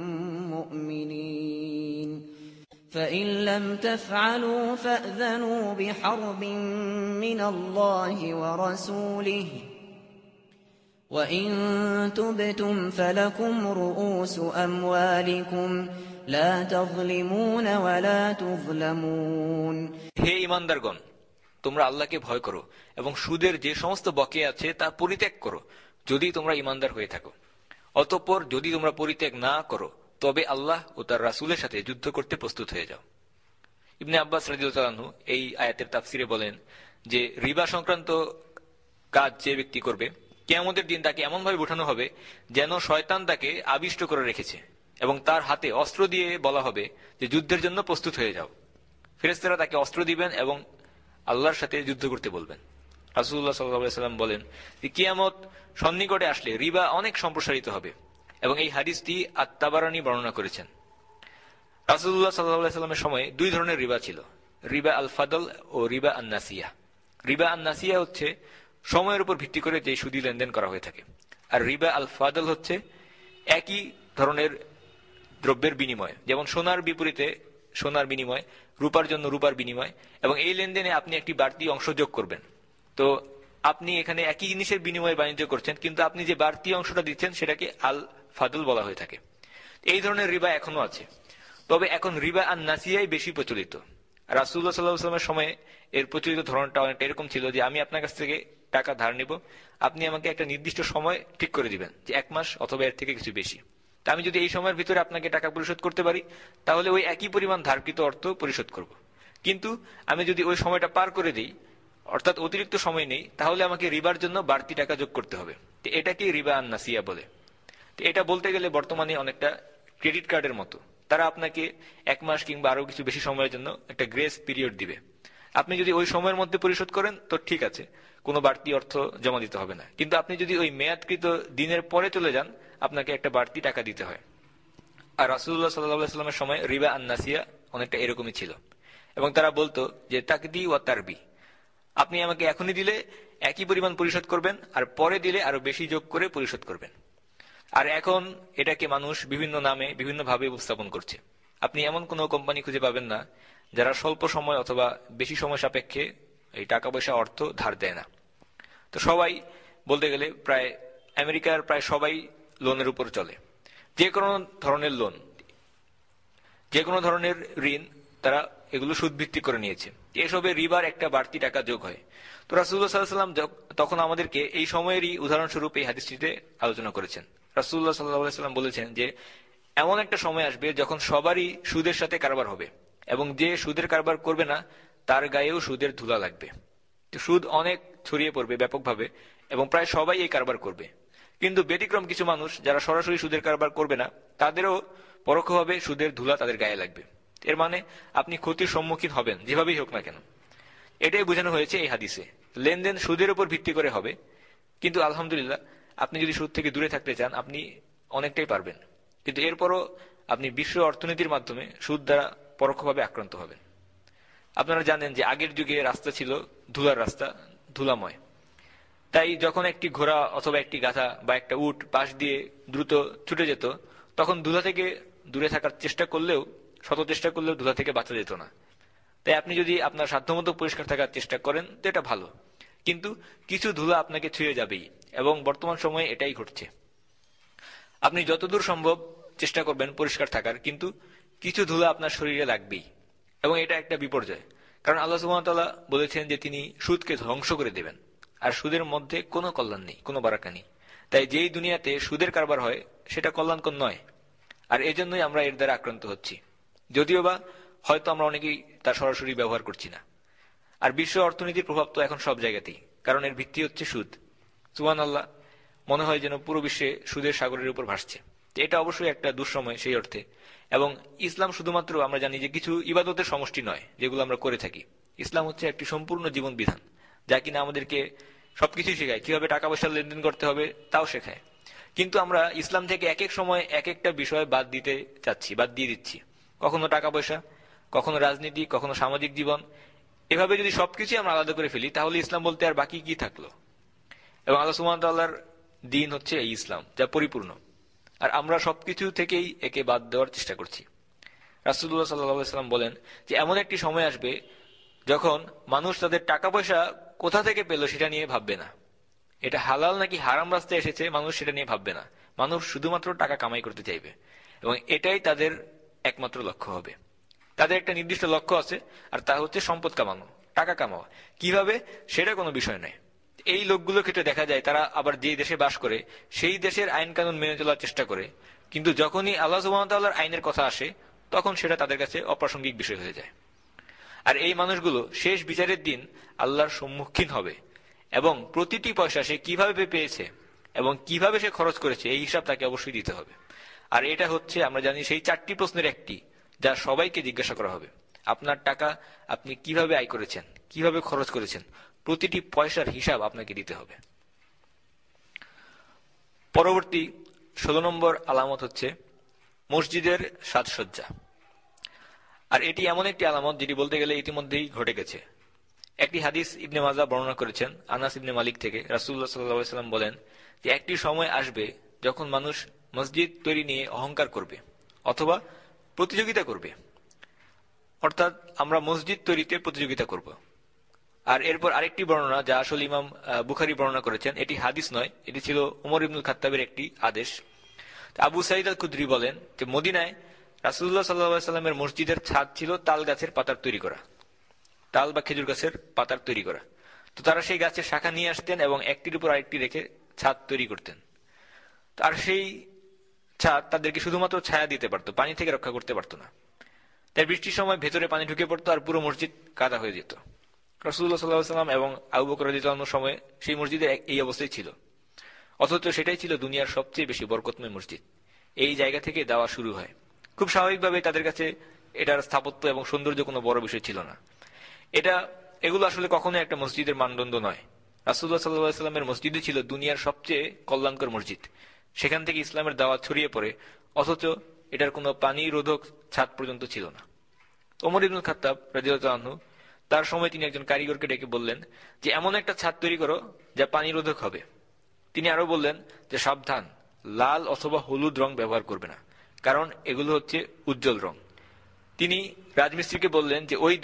مؤمنين فإن لم تفعلوا فأذنوا بحرب من الله ورسوله وإن تبتم فلكم رؤوس أموالكم لا تظلمون ولا تظلمون। হে ঈমানদারগণ, তোমরা আল্লাহকে ভয় করো এবং সুদের যে সমস্ত বকেয়া আছে তা পরিত্যাগ করো, যদি তোমরা ঈমানদার হয়ে থাকো। অতঃপর যদি তোমরা পরিত্যাগ না করো, তবে আল্লাহ ও তার রাসূলের সাথে যুদ্ধ করতে প্রস্তুত হয়ে যাও। ইবনে আব্বাস রাদিয়াল্লাহু আনহু এই আয়াতের তাফসিরে বলেন যে রিবা সংক্রান্ত কাজ যে ব্যক্তি করবে, কিয়ামতের দিন তাকে এমন ভাবে উঠানো হবে যেন শয়তান তাকে আবিষ্ট করে রেখেছে, এবং তার হাতে অস্ত্র দিয়ে বলা হবে যে যুদ্ধের জন্য প্রস্তুত হয়ে যাও। ফেরেশতারা তাকে অস্ত্র দিবেন এবং আল্লাহর সাথে যুদ্ধ করতে বলবেন। রাসূলুল্লাহ সাল্লাল্লাহু আলাইহি ওয়াসাল্লাম বলেন যে কিয়ামত সন্নিকটে আসলে রিবা অনেক সম্প্রসারিত হবে, এবং এই হাদিসটি আত-তাবারানী বর্ণনা করেছেন। রাসূলুল্লাহ সাল্লাল্লাহু আলাইহি ওয়াসাল্লামের সময় দুই ধরনের রিবা ছিল, রিবা আল ফাদল ও রিবা আন নাসিয়া। রিবা আন নাসিয়া হচ্ছে সময়ের উপর ভিত্তি করে যে সুদি লেনদেন করা হয়ে থাকে, আর রিবা আল ফাদল হচ্ছে একই ধরনের দ্রব্যের বিনিময়, যেমন সোনার বিপরীতে সোনার বিনিময়, রূপার জন্য রূপার বিনিময়, এবং এই লেনদেনে আপনি একটি বাড়তি অংশ যোগ করবেন। তো আপনি এখানে একই জিনিসের বিনিময়ে বাণিজ্য করছেন, কিন্তু আপনি যে বাড়তি অংশটা দিচ্ছেন সেটাকে আল ফাদল বলা হয়ে থাকে। এই ধরনের রিবা এখনো আছে, তবে এখন রিবা আন নাসিয়াই বেশি প্রচলিত। রাসূলুল্লাহ সাল্লাল্লাহু আলাইহি ওয়াসাল্লামের সময়ে এর প্রচলিত ধরনটা অনেকটা এরকম ছিল যে আমি আপনার কাছ থেকে টাকা ধার নিব, আপনি আমাকে একটা নির্দিষ্ট সময় ঠিক করে দিবেন যে 1 মাস অথবা এর থেকে কিছু বেশি। তা আমি যদি এই সময়ের ভিতরে আপনাকে টাকা পরিশোধ করতে পারি তাহলে ওই একই পরিমাণ ধারকৃত অর্থ পরিশোধ করব। কিন্তু আমি যদি ওই সময়টা পার করে দিই, অর্থাৎ অতিরিক্ত সময় নেই, তাহলে আমাকে রিবার জন্য বাড়তি টাকা যোগ করতে হবে। তো এটাকে রিবা আন নাসিয়া বলে। তো এটা বলতে গেলে বর্তমানে অনেকটা ক্রেডিট কার্ডের মতো। তারা আপনাকে 1 মাস কিংবা আরো কিছু বেশি সময়ের জন্য একটা গ্রেস পিরিয়ড দিবে। আপনি যদি ওই সময়ের মধ্যে পরিশোধ করেন তো ঠিক আছে, কোনো বাড়তি অর্থ জমা দিতে হবে না। কিন্তু আপনি যদি ওই মেয়াদকৃত দিনের পরে চলে যান, আপনাকে একটা বাড়তি টাকা দিতে হয়। আর রাসূলুল্লাহ সাল্লাল্লাহু আলাইহি ওয়াসাল্লামের সময় রিবা আন নাসিয়া অনেকটা এরকমই ছিল। এবং তারা বলতো যে তাকদি ওয়া তারবি, আপনি আমাকে এখনই দিলে একই পরিমাণ পরিশোধ করবেন, আর পরে দিলে আরো বেশি যোগ করে পরিশোধ করবেন। আর এখন এটাকে মানুষ বিভিন্ন নামে বিভিন্ন ভাবে উপস্থাপন করছে। আপনি এমন কোনো কোম্পানি খুঁজে পাবেন না যারা স্বল্প সময় অথবা বেশি সময় সাপেক্ষে এই টাকা পয়সা অর্থ ধার দেয় না। তো সবাই বলতে গেলে প্রায় আমেরিকার প্রায় সবাই লোনের উপর চলে। যে কোনো ধরনের লোন, যে কোনো ধরনের ঋণ, তারা এগুলো সুদ ভিত্তিক করে নিয়েছে। এসবে রিবার একটা বাড়তি টাকা যোগ হয়। তো রাসূলুল্লাহ সাল্লাল্লাহু আলাইহি ওয়াসাল্লাম তখন আমাদেরকে এই সময়েরই উদাহরণস্বরূপ এই হাদিসটিতে আলোচনা করেছেন। রাসূলুল্লাহ সাল্লাল্লাহু আলাইহি ওয়াসাল্লাম বলেছেন যে এমন একটা সময় আসবে যখন সবারই সুদের সাথে কারবার হবে, এবং যে সুদের কারবার করবে না তার গায়েও সুদের ধুলা লাগবে। তো সুদ অনেক ছড়িয়ে পড়বে ব্যাপকভাবে, এবং প্রায় সবাই এই কারবার করবে। কিন্তু ব্যতিক্রম কিছু মানুষ যারা সরাসরি সুদের কারবার করবে না, তাদেরও পরোক্ষভাবে সুদের ধুলা তাদের গায়ে লাগবে। এর মানে আপনি ক্ষতির সম্মুখীন হবেন যেভাবেই হোক না কেন। এটাই বোঝানো হয়েছে এই হাদিসে। লেনদেন সুদের উপর ভিত্তি করে হবে, কিন্তু আলহামদুলিল্লাহ আপনি যদি সুদ থেকে দূরে থাকতে চান আপনি অনেকটাই পারবেন। কিন্তু এরপরও আপনি বিশ্ব অর্থনীতির মাধ্যমে সুদ দ্বারা পরোক্ষভাবে আক্রান্ত হবেন। আপনারা জানেন যে আগের যুগে রাস্তা ছিল ধুলার রাস্তা, ধুলাময়। তাই যখন একটি ঘোড়া অথবা একটি গাধা বা একটা উট পাশ দিয়ে দ্রুত ছুটে যেত, তখন ধুলা থেকে দূরে থাকার চেষ্টা করলেও, শত চেষ্টা করলেও ধুলা থেকে বাঁচা যেত না। তাই আপনি যদি আপনার সাধ্যমতো পরিষ্কার থাকার চেষ্টা করেন তো এটা ভালো, কিন্তু কিছু ধুলা আপনাকে ছুঁয়ে যাবেই, এবং বর্তমান সময়ে এটাই ঘটছে। আপনি যতদূর সম্ভব চেষ্টা করবেন পরিষ্কার থাকার, কিন্তু কিছু ধুলা আপনার শরীরে লাগবেই, এবং এটা একটা বিপর্যয়। কারণ আল্লাহ সুবহানাহু ওয়া তাআলা বলেছেন যে তিনি সুদকে ধ্বংস করে দেবেন, আর সুদের মধ্যে কোনো কল্যাণ নেই, কোনো বারাকা নেই। তাই যেই দুনিয়াতে সুদের কারবার হয় সেটা কল্যাণকর নয়, আর এজন্যই আমরা এর দ্বারা আক্রান্ত হচ্ছি, যদিও বা হয়তো আমরা অনেকেই তার সরাসরি ব্যবহার করছি না। আর বিশ্ব অর্থনীতির প্রভাব তো এখন সব জায়গাতেই, কারণ এর ভিত্তি হচ্ছে সুদ। সুবহানাল্লাহ, মনে হয় যেন পুরো বিশ্বে সুদের সাগরের উপর ভাসছে। এটা অবশ্যই একটা দুঃসময় সেই অর্থে। এবং ইসলাম শুধুমাত্র আমরা জানি যে কিছু ইবাদতের সমষ্টি নয় যেগুলো আমরা করে থাকি। ইসলাম হচ্ছে একটি সম্পূর্ণ জীবন বিধান, যা কিনা আমাদেরকে সবকিছু শেখায়, কিভাবে টাকা পয়সা লেনদেন করতে হবে তাও শেখায়। কিন্তু আমরা ইসলাম থেকে এক এক সময় এক একটা বিষয় বাদ দিতে চাচ্ছি, বাদ দিয়ে দিচ্ছি। কখনো টাকা পয়সা, কখনো রাজনীতি, কখনো সামাজিক জীবন। এভাবে যদি সবকিছু আমরা আলাদা করে ফেলি তাহলে ইসলাম বলতে আর বাকি কি থাকলো? এবং আল্লাহ সুবহানাহু ওয়া তাআলার দিন হচ্ছে এই ইসলাম, যা পরিপূর্ণ, আর আমরা সবকিছু থেকেই একে বাদ দেওয়ার চেষ্টা করছি। রাসূলুল্লাহ সাল্লাল্লাহু আলাইহি ওয়াসাল্লাম বলেন যে এমন একটি সময় আসবে যখন মানুষ তাদের টাকা পয়সা কোথা থেকে পেল সেটা নিয়ে ভাববে না, এটা হালাল নাকি হারাম রাস্তায় এসেছে মানুষ সেটা নিয়ে ভাববে না। মানুষ শুধুমাত্র টাকা কামাই করতে চাইবে, এবং এটাই তাদের একমাত্র লক্ষ্য হবে। তাদের একটা নির্দিষ্ট লক্ষ্য আছে, আর তা হচ্ছে সম্পদ কামানো, টাকা কামাওয়া। কিভাবে সেটা কোনো বিষয় নয়। এই লোকগুলোর ক্ষেত্রে দেখা যায় তারা আবার যেই দেশে বাস করে সেই দেশের আইন কানুন মেনে চলার চেষ্টা করে, কিন্তু যখনই আল্লাহ সুবহানাহু ওয়া তাআলার আইনের কথা আসে তখন সেটা তাদের কাছে অপ্রাসঙ্গিক বিষয় হয়ে যায়। আর এই মানুষগুলো শেষ বিচারের দিন আল্লাহর সম্মুখীন হবে, এবং প্রতিটি পয়সা সে কিভাবে পেয়েছে এবং কিভাবে সে খরচ করেছে এই হিসাব তাকে অবশ্যই দিতে হবে। আর এটা হচ্ছে আমরা জানি সেই 4টি প্রশ্নের একটি, যা সবাইকে জিজ্ঞাসা করা হবে। আপনার টাকা আপনি কিভাবে আয় করেছেন, কিভাবে খরচ করেছেন, প্রতিটি পয়সার হিসাব আপনাকে দিতে হবে। পরবর্তী 16 নম্বর আলামত হচ্ছে মসজিদের সাজসজ্জা। আর এটি এমন একটি আলামত যেটি বলতে গেলে ইতিমধ্যেই ঘটে গেছে। একটি হাদিস ইবনে মাজাহ বর্ণনা করেছেন আনাস ইবনে মালিক থেকে। রাসূলুল্লাহ সাল্লাল্লাহু আলাইহি ওয়াসাল্লাম বলেন যে একটি সময় আসবে যখন মানুষ মসজিদ তৈরি নিয়ে অহংকার করবে অথবা প্রতিযোগিতা করবে, অর্থাৎ আমরা মসজিদ তৈরিতে প্রতিযোগিতা করব। আর এরপর আরেকটি বর্ণনা যা আসলে ইমাম বুখারী বর্ণনা করেছেন, এটি হাদিস নয়, এটি ছিল উমর ইবনুল খাত্তাবের একটি আদেশ। আবু সাঈদ আল খুদরি বলেন যে মদিনায় রাসূলুল্লাহ সাল্লাল্লাহু আলাইহি ওয়াসাল্লামের মসজিদের ছাদ ছিল তাল গাছের পাতার তৈরি করা, তাল বা খেজুর গাছের পাতার তৈরি করা। তো তারা সেই গাছের শাখা নিয়ে আসতেন এবং একটির উপর আরেকটি রেখে ছাদ তৈরি করতেন। আর সেই ছাদ তাদেরকে শুধুমাত্র ছায়া দিতে পারতো, পানি থেকে রক্ষা করতে পারতো না। তাই বৃষ্টির সময় ভেতরে পানি ঢুকে পড়তো আর পুরো মসজিদ কাদা হয়ে যেত। রাসূলুল্লাহ সাল্লাল্লাহু আলাইহি ওয়াসাল্লাম এবং আবু বকর রাদিয়াল্লাহু আনহুর সময় সেই মসজিদে এই অবস্থায় ছিল, অথচ সেটাই ছিল দুনিয়ার সবচেয়ে বেশি বরকতময় মসজিদ। এই জায়গা থেকে দাওয়া শুরু হয়। খুব স্বাভাবিকভাবে তাদের কাছে এটার স্থাপত্য এবং সৌন্দর্য কোনো বড় বিষয় ছিল না। এগুলো আসলে কখনো একটা মসজিদের মানদণ্ড নয়। রাসূলুল্লাহ সাল্লাল্লাহু আলাইহি ওয়াসাল্লামের মসজিদই ছিল দুনিয়ার সবচেয়ে কল্যাণকর মসজিদ। সেখান থেকে ইসলামের দাওয়াত ছড়িয়ে পড়ে, অথচ এটার কোনো পানি রোধক ছাদ পর্যন্ত ছিল না। ওমর ইবনুল খাত্তাব রাদিয়াল্লাহু আনহু তার সময় তিনি একজন কারিগরকে ডেকে বললেন যে এমন একটা ছাদ তৈরি করো যা পানি রোধক হবে। তিনি আরো বললেন যে সাবধান, লাল অথবা হলুদ রং ব্যবহার করবে না, কারণ এগুলো হচ্ছে উজ্জ্বল রং। তিনি রাজমিস্ত্রিকে বললেন যে ওই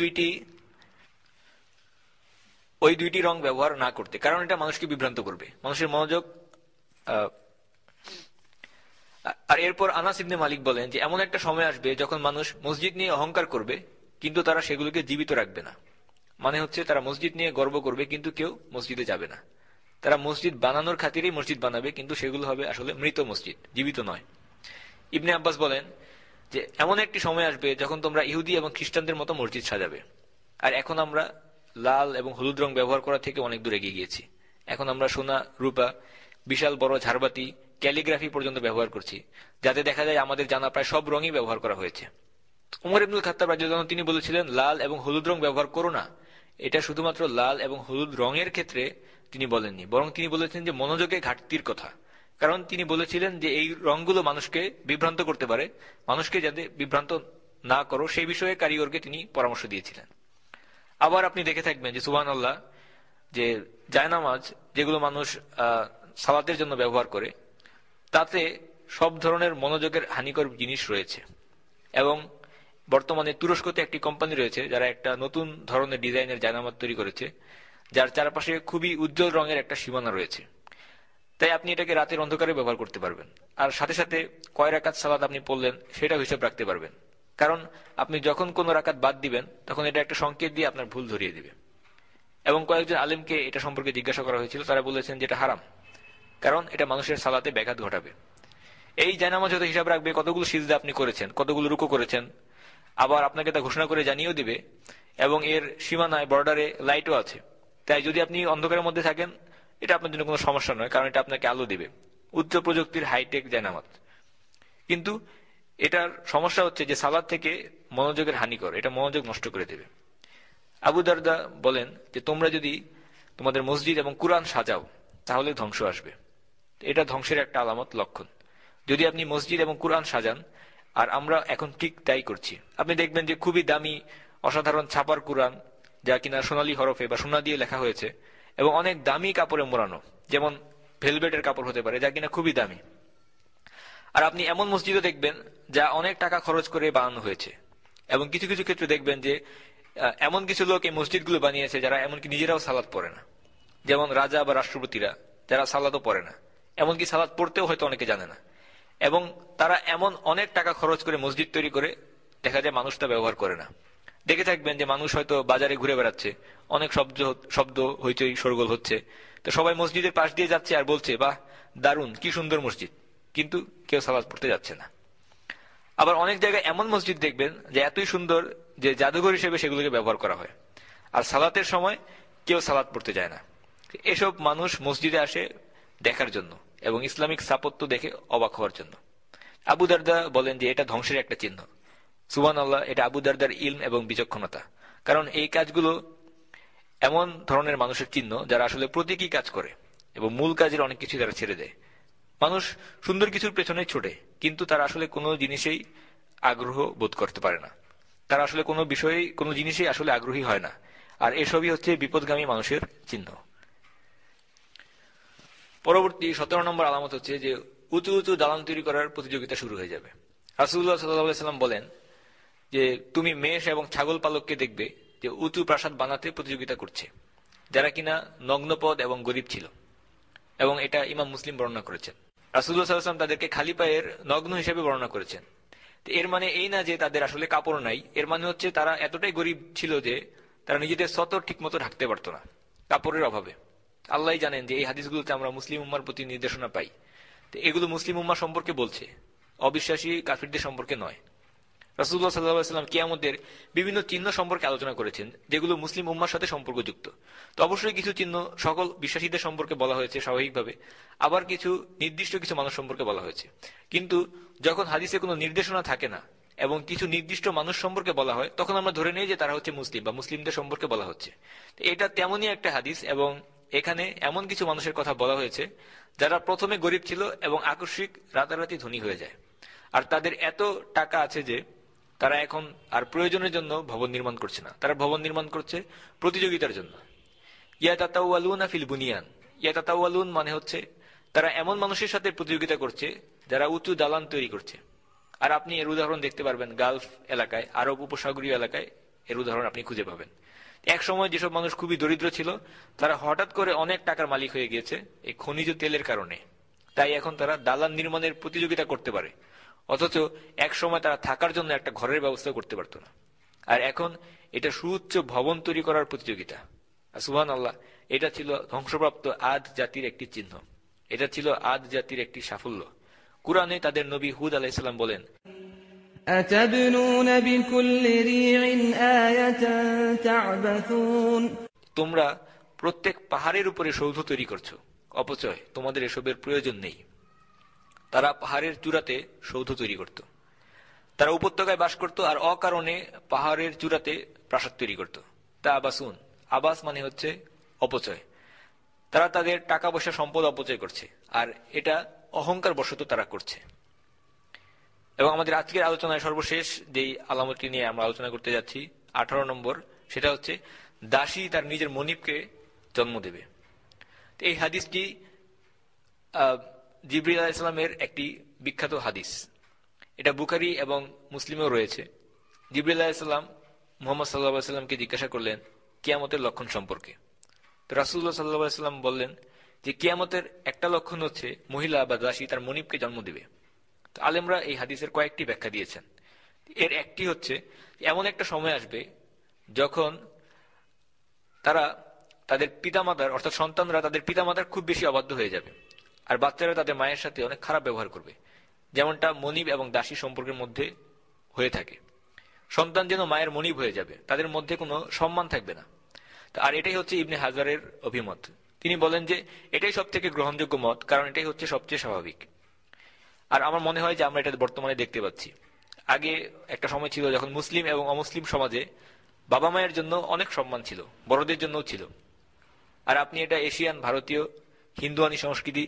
দুইটি রং ব্যবহার না করতে, কারণ এটা মানুষকে বিভ্রান্ত করবে, মানুষের মনোযোগ। আর এরপর আনাস ইবনে মালিক বলেন যে এমন একটা সময় আসবে যখন মানুষ মসজিদ নিয়ে অহংকার করবে, কিন্তু তারা সেগুলোকে জীবিত রাখবে না। মানে হচ্ছে তারা মসজিদ নিয়ে গর্ব করবে, কিন্তু কেউ মসজিদে যাবে না। তারা মসজিদ বানানোর খাতিরেই মসজিদ বানাবে, কিন্তু সেগুলো হবে আসলে মৃত মসজিদ, জীবিত নয়। ইবনে আব্বাস বলেন যে এমন একটি সময় আসবে যখন তোমরা ইহুদি এবং খ্রিস্টানদের মতো মসজিদ সাজাবে। আর এখন আমরা লাল এবং হলুদ রং ব্যবহার করা থেকে অনেক দূর এগিয়ে গিয়েছি। এখন আমরা সোনা, রূপা, বিশাল বড় ঝাড়বাতি, ক্যালিগ্রাফি পর্যন্ত ব্যবহার করছি, যাতে দেখা যায় আমাদের জানা প্রায় সব রঙই ব্যবহার করা হয়েছে। উমর ইবনুল খাত্তাব রাদিয়াল্লাহু আনহু তিনি বলেছিলেন, লাল এবং হলুদ রং ব্যবহার করো না। এটা শুধুমাত্র লাল এবং হলুদ রঙের ক্ষেত্রে তিনি বলেননি, বরং তিনি বলেছেন যে মনোযোগে ঘাটতির কথা। কারণ তিনি বলেছিলেন যে এই রংগুলো মানুষকে বিভ্রান্ত করতে পারে, মানুষকে যাতে বিভ্রান্ত না করো সেই বিষয়ে কারিগরকে তিনি পরামর্শ দিয়েছিলেন। আবার আপনি দেখে থাকবেন যে সুবহানাল্লাহ, যে জায়নামাজ যেগুলো মানুষ সালাতের জন্য ব্যবহার করে, তাতে সব ধরনের মনোযোগের হানিকর জিনিস রয়েছে। এবং বর্তমানে তুরস্কতে একটি কোম্পানি রয়েছে যারা একটা নতুন ধরনের ডিজাইনের জায়নামাজ তৈরি করেছে, যার চারপাশে খুবই উজ্জ্বল রঙের একটা সীমানা রয়েছে। তাই আপনি এটাকে রাতের অন্ধকারে ব্যবহার করতে পারবেন, আর সাথে সাথে কয় রাকাত সালাত আপনি পড়লেন সেটা হিসাব রাখতে পারবেন। কারণ আপনি যখন কোনো রাকাত বাদ দিবেন তখন এটা একটা সংকেত দিয়ে আপনার ভুল ধরিয়ে দিবে। এবং কয়েকজন আলেমকে এটা সম্পর্কে জিজ্ঞাসা করা হয়েছিল, তারা বলেছেন যে এটা হারাম, কারণ এটা মানুষের সালাতে ব্যাঘাত ঘটাবে। এই জায়নামাজ হয়তো হিসাব রাখবে কতগুলো সিজদা আপনি করেছেন, কতগুলো রুকু করেছেন, আবার আপনাকে তা ঘোষণা করে জানিয়েও দিবে। এবং এর সীমানায় বর্ডারে লাইটও আছে। তাই যদি আপনি অন্ধকারের মধ্যে থাকেন, এটা আপনার জন্য কোনো সমস্যা নয়, কারণ এটা আপনাকে আলো দিবে। উচ্চ প্রযুক্তির হাইটেক জায়নামাজ। কিন্তু এটার সমস্যা হচ্ছে যে সালাত থেকে মনোযোগের হানি করে, এটা মনোযোগ নষ্ট করে দেবে। আবু দারদা বলেন যে তোমরা যদি তোমাদের মসজিদ এবং কুরআন সাজাও তাহলে ধ্বংস আসবে। এটা ধ্বংসের একটা আলামত, লক্ষণ। যদি আপনি মসজিদ এবং কুরআন সাজান, আর আমরা এখন ঠিক তাই করছি। আপনি দেখবেন যে খুবই দামি অসাধারণ ছাপার কুরআন, যা কিনা সোনালী হরফে বা সোনা দিয়ে লেখা হয়েছে, এবং অনেক দামি কাপড়ে মোড়ানো, যেমন ভেলভেটের কাপড় হতে পারে, যা কিনা খুবই দামি। আর আপনি এমন মসজিদও দেখবেন যা অনেক টাকা খরচ করে বানানো হয়েছে। এবং কিছু কিছু ক্ষেত্রে দেখবেন যে এমন কিছু লোক এই মসজিদগুলো বানিয়েছে যারা এমনকি নিজেরাও সালাত পড়ে না, যেমন রাজা বা রাষ্ট্রপতিরা, যারা সালাতও পড়ে না, এমনকি সালাত পড়তেও হয়তো অনেকে জানে না। এবং তারা এমন অনেক টাকা খরচ করে মসজিদ তৈরি করে, দেখা যায় মানুষ তা ব্যবহার করে না। দেখে থাকবেন যে মানুষ হয়তো বাজারে ঘুরে বেড়াচ্ছে, অনেক শব্দ হইচই শোরগোল হচ্ছে, তো সবাই মসজিদের পাশ দিয়ে যাচ্ছে আর বলছে, বাহ দারুণ, কি সুন্দর মসজিদ, কিন্তু কেউ সালাত পড়তে যাচ্ছে না। আবার অনেক জায়গায় এমন মসজিদ দেখবেন যে এতই সুন্দর যে জাদুঘর হিসেবে সেগুলোকে ব্যবহার করা হয়, আর সালাতের সময় কেউ সালাত পড়তে যায় না। এসব মানুষ মসজিদে আসে দেখার জন্য এবং ইসলামিক স্থাপত্য দেখে অবাক হওয়ার জন্য। আবু দারদা বলেন যে এটা ধ্বংসের একটা চিহ্ন। সুবহানাল্লাহ, এটা আবু দারদার ইলম এবং বিচক্ষণতা। কারণ এই কাজগুলো এমন ধরনের মানুষের চিহ্ন যারা আসলে প্রতীকী কাজ করে এবং মূল কাজের অনেক কিছু তারা ছেড়ে দেয়। মানুষ সুন্দর কিছুর পেছনে ছোটে, কিন্তু তারা আসলে কোনো জিনিসেই আগ্রহ বোধ করতে পারে না। তারা আসলে কোনো বিষয়ে কোনো জিনিসেই আসলে আগ্রহী হয় না। আর এসবই হচ্ছে বিপদগামী মানুষের চিহ্ন। পরবর্তী 17 নম্বর আলামত হচ্ছে যে উঁচু উঁচু দালান তৈরি করার প্রতিযোগিতা শুরু হয়ে যাবে। রাসূলুল্লাহ সাল্লাল্লাহু আলাইহি সাল্লাম বলেন যে তুমি মেষ এবং ছাগল পালককে দেখবে যে উঁচু প্রাসাদ বানাতে প্রতিযোগিতা করছে, যারা কিনা নগ্নপদ এবং গরীব ছিল। এবং এটা ইমাম মুসলিম বর্ণনা করেছেন। রাসূলুল্লাহ সাল্লাল্লাহু আলাইহি ওয়াসাল্লাম তাদেরকে খালি পায়ের নগ্ন হিসেবে বর্ণনা করেছেন। এর মানে এই না যে তাদের আসলে কাপড় নাই, এর মানে হচ্ছে তারা এতটাই গরীব ছিল যে তারা নিজেদের সতর ঠিক মতো ঢাকতে পারতো না। কাপড়ের অভাবে। আল্লাহ জানেন যে এই হাদিসগুলোতে আমরা মুসলিম উম্মার প্রতি নির্দেশনা পাই। তো এগুলো মুসলিম উম্মা সম্পর্কে বলছে, অবিশ্বাসী কাফিরদের সম্পর্কে নয়। রাসূলুল্লাহ সাল্লাল্লাহু আলাইহি ওয়াসাল্লাম কিয়ামতের বিভিন্ন চিহ্ন সম্পর্কে আলোচনা করেছেন, যেগুলো মুসলিম উম্মার সাথে সম্পর্কযুক্ত। তো অবশ্যই কিছু চিহ্ন সকল বিশ্বাসীদের সম্পর্কে বলা হয়েছে স্বাভাবিকভাবে, আবার কিছু নির্দিষ্ট কিছু মানুষ সম্পর্কে বলা হয়েছে। কিন্তু যখন হাদিসে কোনো নির্দেশনা থাকে না এবং কিছু নির্দিষ্ট মানুষ সম্পর্কে বলা হয়, তখন আমরা ধরে নিই যে তারা হচ্ছে মুসলিম বা মুসলিমদের সম্পর্কে বলা হচ্ছে। এটা তেমনই একটা হাদিস, এবং এখানে এমন কিছু মানুষের কথা বলা হয়েছে যারা প্রথমে গরিব ছিল এবং আকস্মিক রাতারাতি ধনী হয়ে যায়। আর তাদের এত টাকা আছে যে তারা এখন আর প্রয়োজনের জন্য ভবন নির্মাণ করছে না, তারা ভবন নির্মাণ করছে প্রতিযোগিতার জন্য। ইয়াতাতাওয়ালুনা ফিল বুনিয়ান, ইয়াতাতাওয়ালুন মানে হচ্ছে তারা এমন মানুষের সাথে প্রতিযোগিতা করছে যারা উঁচু দালান তৈরি করছে। আর আপনি এর উদাহরণ দেখতে পারবেন গালফ এলাকায়, আরব উপসাগরীয় এলাকায় এর উদাহরণ আপনি খুঁজে পাবেন। এক সময় যেসব মানুষ খুবই দরিদ্র ছিল, তারা হঠাৎ করে অনেক টাকার মালিক হয়ে গিয়েছে এই খনিজ তেলের কারণে। তাই এখন তারা দালান নির্মাণের প্রতিযোগিতা করতে পারে, অথচ এক সময় তারা থাকার জন্য একটা ঘরের ব্যবস্থা করতে পারত না। আর এখন এটা সুউচ্চ ভবন তৈরি করার প্রতিযোগিতা। সুবহানাল্লাহ, এটা ছিল ধ্বংসপ্রাপ্ত আদ জাতির একটি চিহ্ন, এটা ছিল আদ জাতির একটি সাফল্য। কুরআনে তাদের নবী হুদ আলাইহিস সালাম বলেন, আতাবনুনা বিকুল্লি রিইন আয়াতান তা'বাসুন, তোমরা প্রত্যেক পাহাড়ের উপরে সৌধ তৈরি করছো, অপচয়, তোমাদের এসবের প্রয়োজন নেই। তারা পাহাড়ের চূড়াতে সৌধ তৈরি করত, তারা উপত্যকায় বাস করত, আর অকারণে পাহাড়ের চূড়াতে প্রাসাদ তৈরি করত। তা আবাসুন, আবাস মানে হচ্ছে অপচয়। তারা তাদের টাকা পয়সা সম্পদ অপচয় করছে, আর এটা অহংকার বশত তারা করছে। এবং আমাদের আজকের আলোচনায় সর্বশেষ যেই আলামতটি নিয়ে আমরা আলোচনা করতে যাচ্ছি, 18 নম্বর, সেটা হচ্ছে দাসী তার নিজের মনিবকে জন্ম দেবে। এই হাদিসটি জিবরিল আলাইহিস সালামের একটি বিখ্যাত হাদিস, এটা বুখারী এবং মুসলিমেও রয়েছে। জিবরিল আলাইহিস সালাম মুহাম্মদ সাল্লাল্লাহু আলাইহি ওয়াসাল্লামকে জিজ্ঞাসা করলেন কিয়ামতের লক্ষণ সম্পর্কে। তো রাসূলুল্লাহ সাল্লাল্লাহু আলাইহি ওয়াসাল্লাম বললেন যে কিয়ামতের একটা লক্ষণ হচ্ছে মহিলা বা দাসী তার মনিবকে জন্ম দেবে। তো আলেমরা এই হাদিসের কয়েকটি ব্যাখ্যা দিয়েছেন। এর একটি হচ্ছে এমন একটা সময় আসবে যখন তারা তাদের পিতামাতার, অর্থাৎ সন্তানরা তাদের পিতামাতার খুব বেশি অবাধ্য হয়ে যাবে, আর বাচ্চারা তাদের মায়ের সাথে অনেক খারাপ ব্যবহার করবে, যেমনটা মনিব এবং দাসী সম্পর্কের মধ্যে হয়ে থাকে। সন্তান যেন মায়ের মনিব হয়ে যাবে, তাদের মধ্যে কোনো সম্মান থাকবে না। আর এটাই হচ্ছে ইবনে হাজারের অভিমত। তিনি বলেন যে এটাই সব থেকে গ্রহণযোগ্য মত, কারণ এটাই হচ্ছে সবচেয়ে স্বাভাবিক। আর আমার মনে হয় যে আমরা এটা বর্তমানে দেখতে পাচ্ছি। আগে একটা সময় ছিল যখন মুসলিম এবং অমুসলিম সমাজে বাবা মায়ের জন্য অনেক সম্মান ছিল, বড়দের জন্যও ছিল। আর আপনি এটা এশিয়ান, ভারতীয়, হিন্দুয়ানি সংস্কৃতি,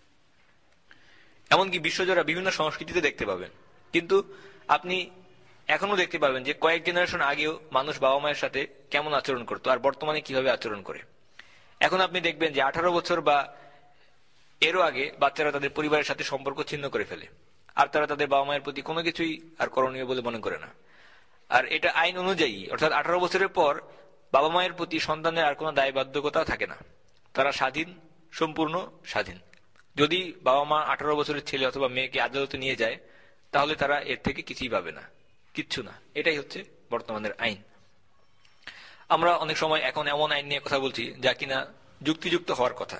এমনকি বিশ্বজোড়া বিভিন্ন সংস্কৃতিতে দেখতে পাবেন। কিন্তু আপনি এখনো দেখতে পাবেন যে কয়েক জেনারেশন আগেও মানুষ বাবা মায়ের সাথে কেমন আচরণ করতো, আর বর্তমানে কিভাবে আচরণ করে। এখন আপনি দেখবেন যে 18 বছর বা এরও আগে বাচ্চারা তাদের পরিবারের সাথে সম্পর্ক ছিন্ন করে ফেলে, আর তারা তাদের বাবা মায়ের প্রতি কোনো কিছুই আর করণীয় বলে মনে করে না। আর এটা আইন অনুযায়ী, অর্থাৎ 18 বছরের পর বাবা মায়ের প্রতি সন্তানের আর কোনো দায়বাধ্যকতা থাকে না, তারা স্বাধীন, সম্পূর্ণ স্বাধীন। যদি বাবা মা 18 বছরের ছেলে অথবা মেয়েকে আদালতে নিয়ে যায়, তাহলে তারা এর থেকে কিছুই পাবে না, কিচ্ছু না। এটাই হচ্ছে বর্তমানের আইন। আমরা অনেক সময় এখন এমন আইন নিয়ে কথা বলছি যা কিনা যুক্তিযুক্ত হওয়ার কথা।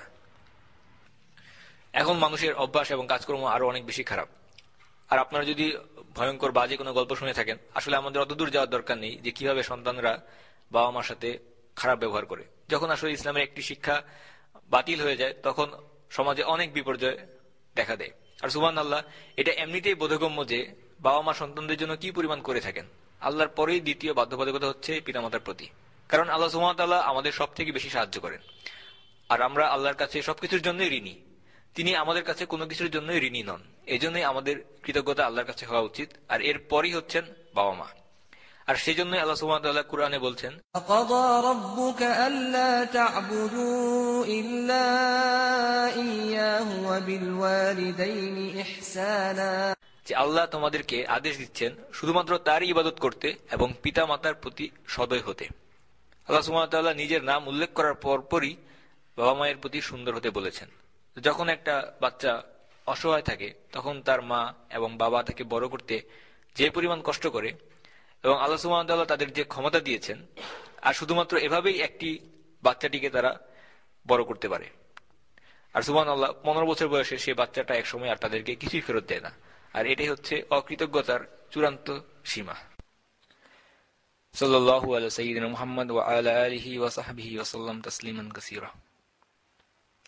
এখন মানুষের অভ্যাস এবং কাজকর্ম আরো অনেক বেশি খারাপ। আর আপনারা যদি ভয়ঙ্কর বাজে কোনো গল্প শুনে থাকেন, আসলে আমাদের অতদূর যাওয়ার দরকার নেই যে কিভাবে সন্তানরা বাবা মার সাথে খারাপ ব্যবহার করে। যখন আসলে ইসলামের একটি শিক্ষা বাতিল হয়ে যায়, তখন সমাজে অনেক বিপর্যয় দেখা দেয়। আর সুবহানাল্লাহ, এটা এমনিতেই বোধগম্য যে বাবা মা সন্তানদের জন্য কি পরিমাণ করে থাকেন। আল্লাহর পরেই দ্বিতীয় বাধ্যবাধকতা হচ্ছে পিতামাতার প্রতি, কারণ আল্লাহ সুবহানাহু ওয়া তাআলা আমাদের সব থেকে বেশি সাহায্য করেন। আর আমরা আল্লাহর কাছে সবকিছুর জন্যই ঋণী, তিনি আমাদের কাছে কোনো কিছুর জন্যই ঋণী নন। এই জন্যই আমাদের কৃতজ্ঞতা আল্লাহর কাছে হওয়া উচিত, আর এরপরই হচ্ছেন বাবা মা। আর সেই জন্যই আল্লাহ সুবহানাহু ওয়া তাআলা কুরআনে বলছেন, وَقَضَى رَبُّكَ أَلَّا تَعْبُدُوا إِلَّا إِيَّاهُ وَبِالْوَالِدَيْنِ إِحْسَانًا, যে আল্লাহ তোমাদেরকে আদেশ দিচ্ছেন শুধুমাত্র তারই ইবাদত করতে এবং পিতা মাতার প্রতি সদয় হতে। আল্লাহ সুবহানাহু ওয়া তাআলা নিজের নাম উল্লেখ করার পরপরই বাবা মায়ের প্রতি সুন্দর হতে বলেছেন। যখন একটা বাচ্চা অসহায় থাকে, তখন তার মা এবং বাবা তাকে বড় করতে যে পরিমাণ কষ্ট করে, এবং আল্লাহ সুবহানাহু ওয়া তাআলা তাদের যে ক্ষমতা দিয়েছেন, আর শুধুমাত্র এভাবেই একটি বাচ্চাটিকে তারা বড় করতে পারে। আর সুবহানাল্লাহ, 15 বছর বয়সে সে বাচ্চাটা একসময় আর তাদেরকে কিছুই ফেরত দেয় না। আর এটাই হচ্ছে অকৃতজ্ঞতার চূড়ান্ত সীমা। সাল্লাল্লাহু আলা সাইয়্যিদিনা মুহাম্মদ ওয়া আলা আলিহি ওয়া সাহবিহি ওয়া সাল্লাম তাসলিমান কাসীরা।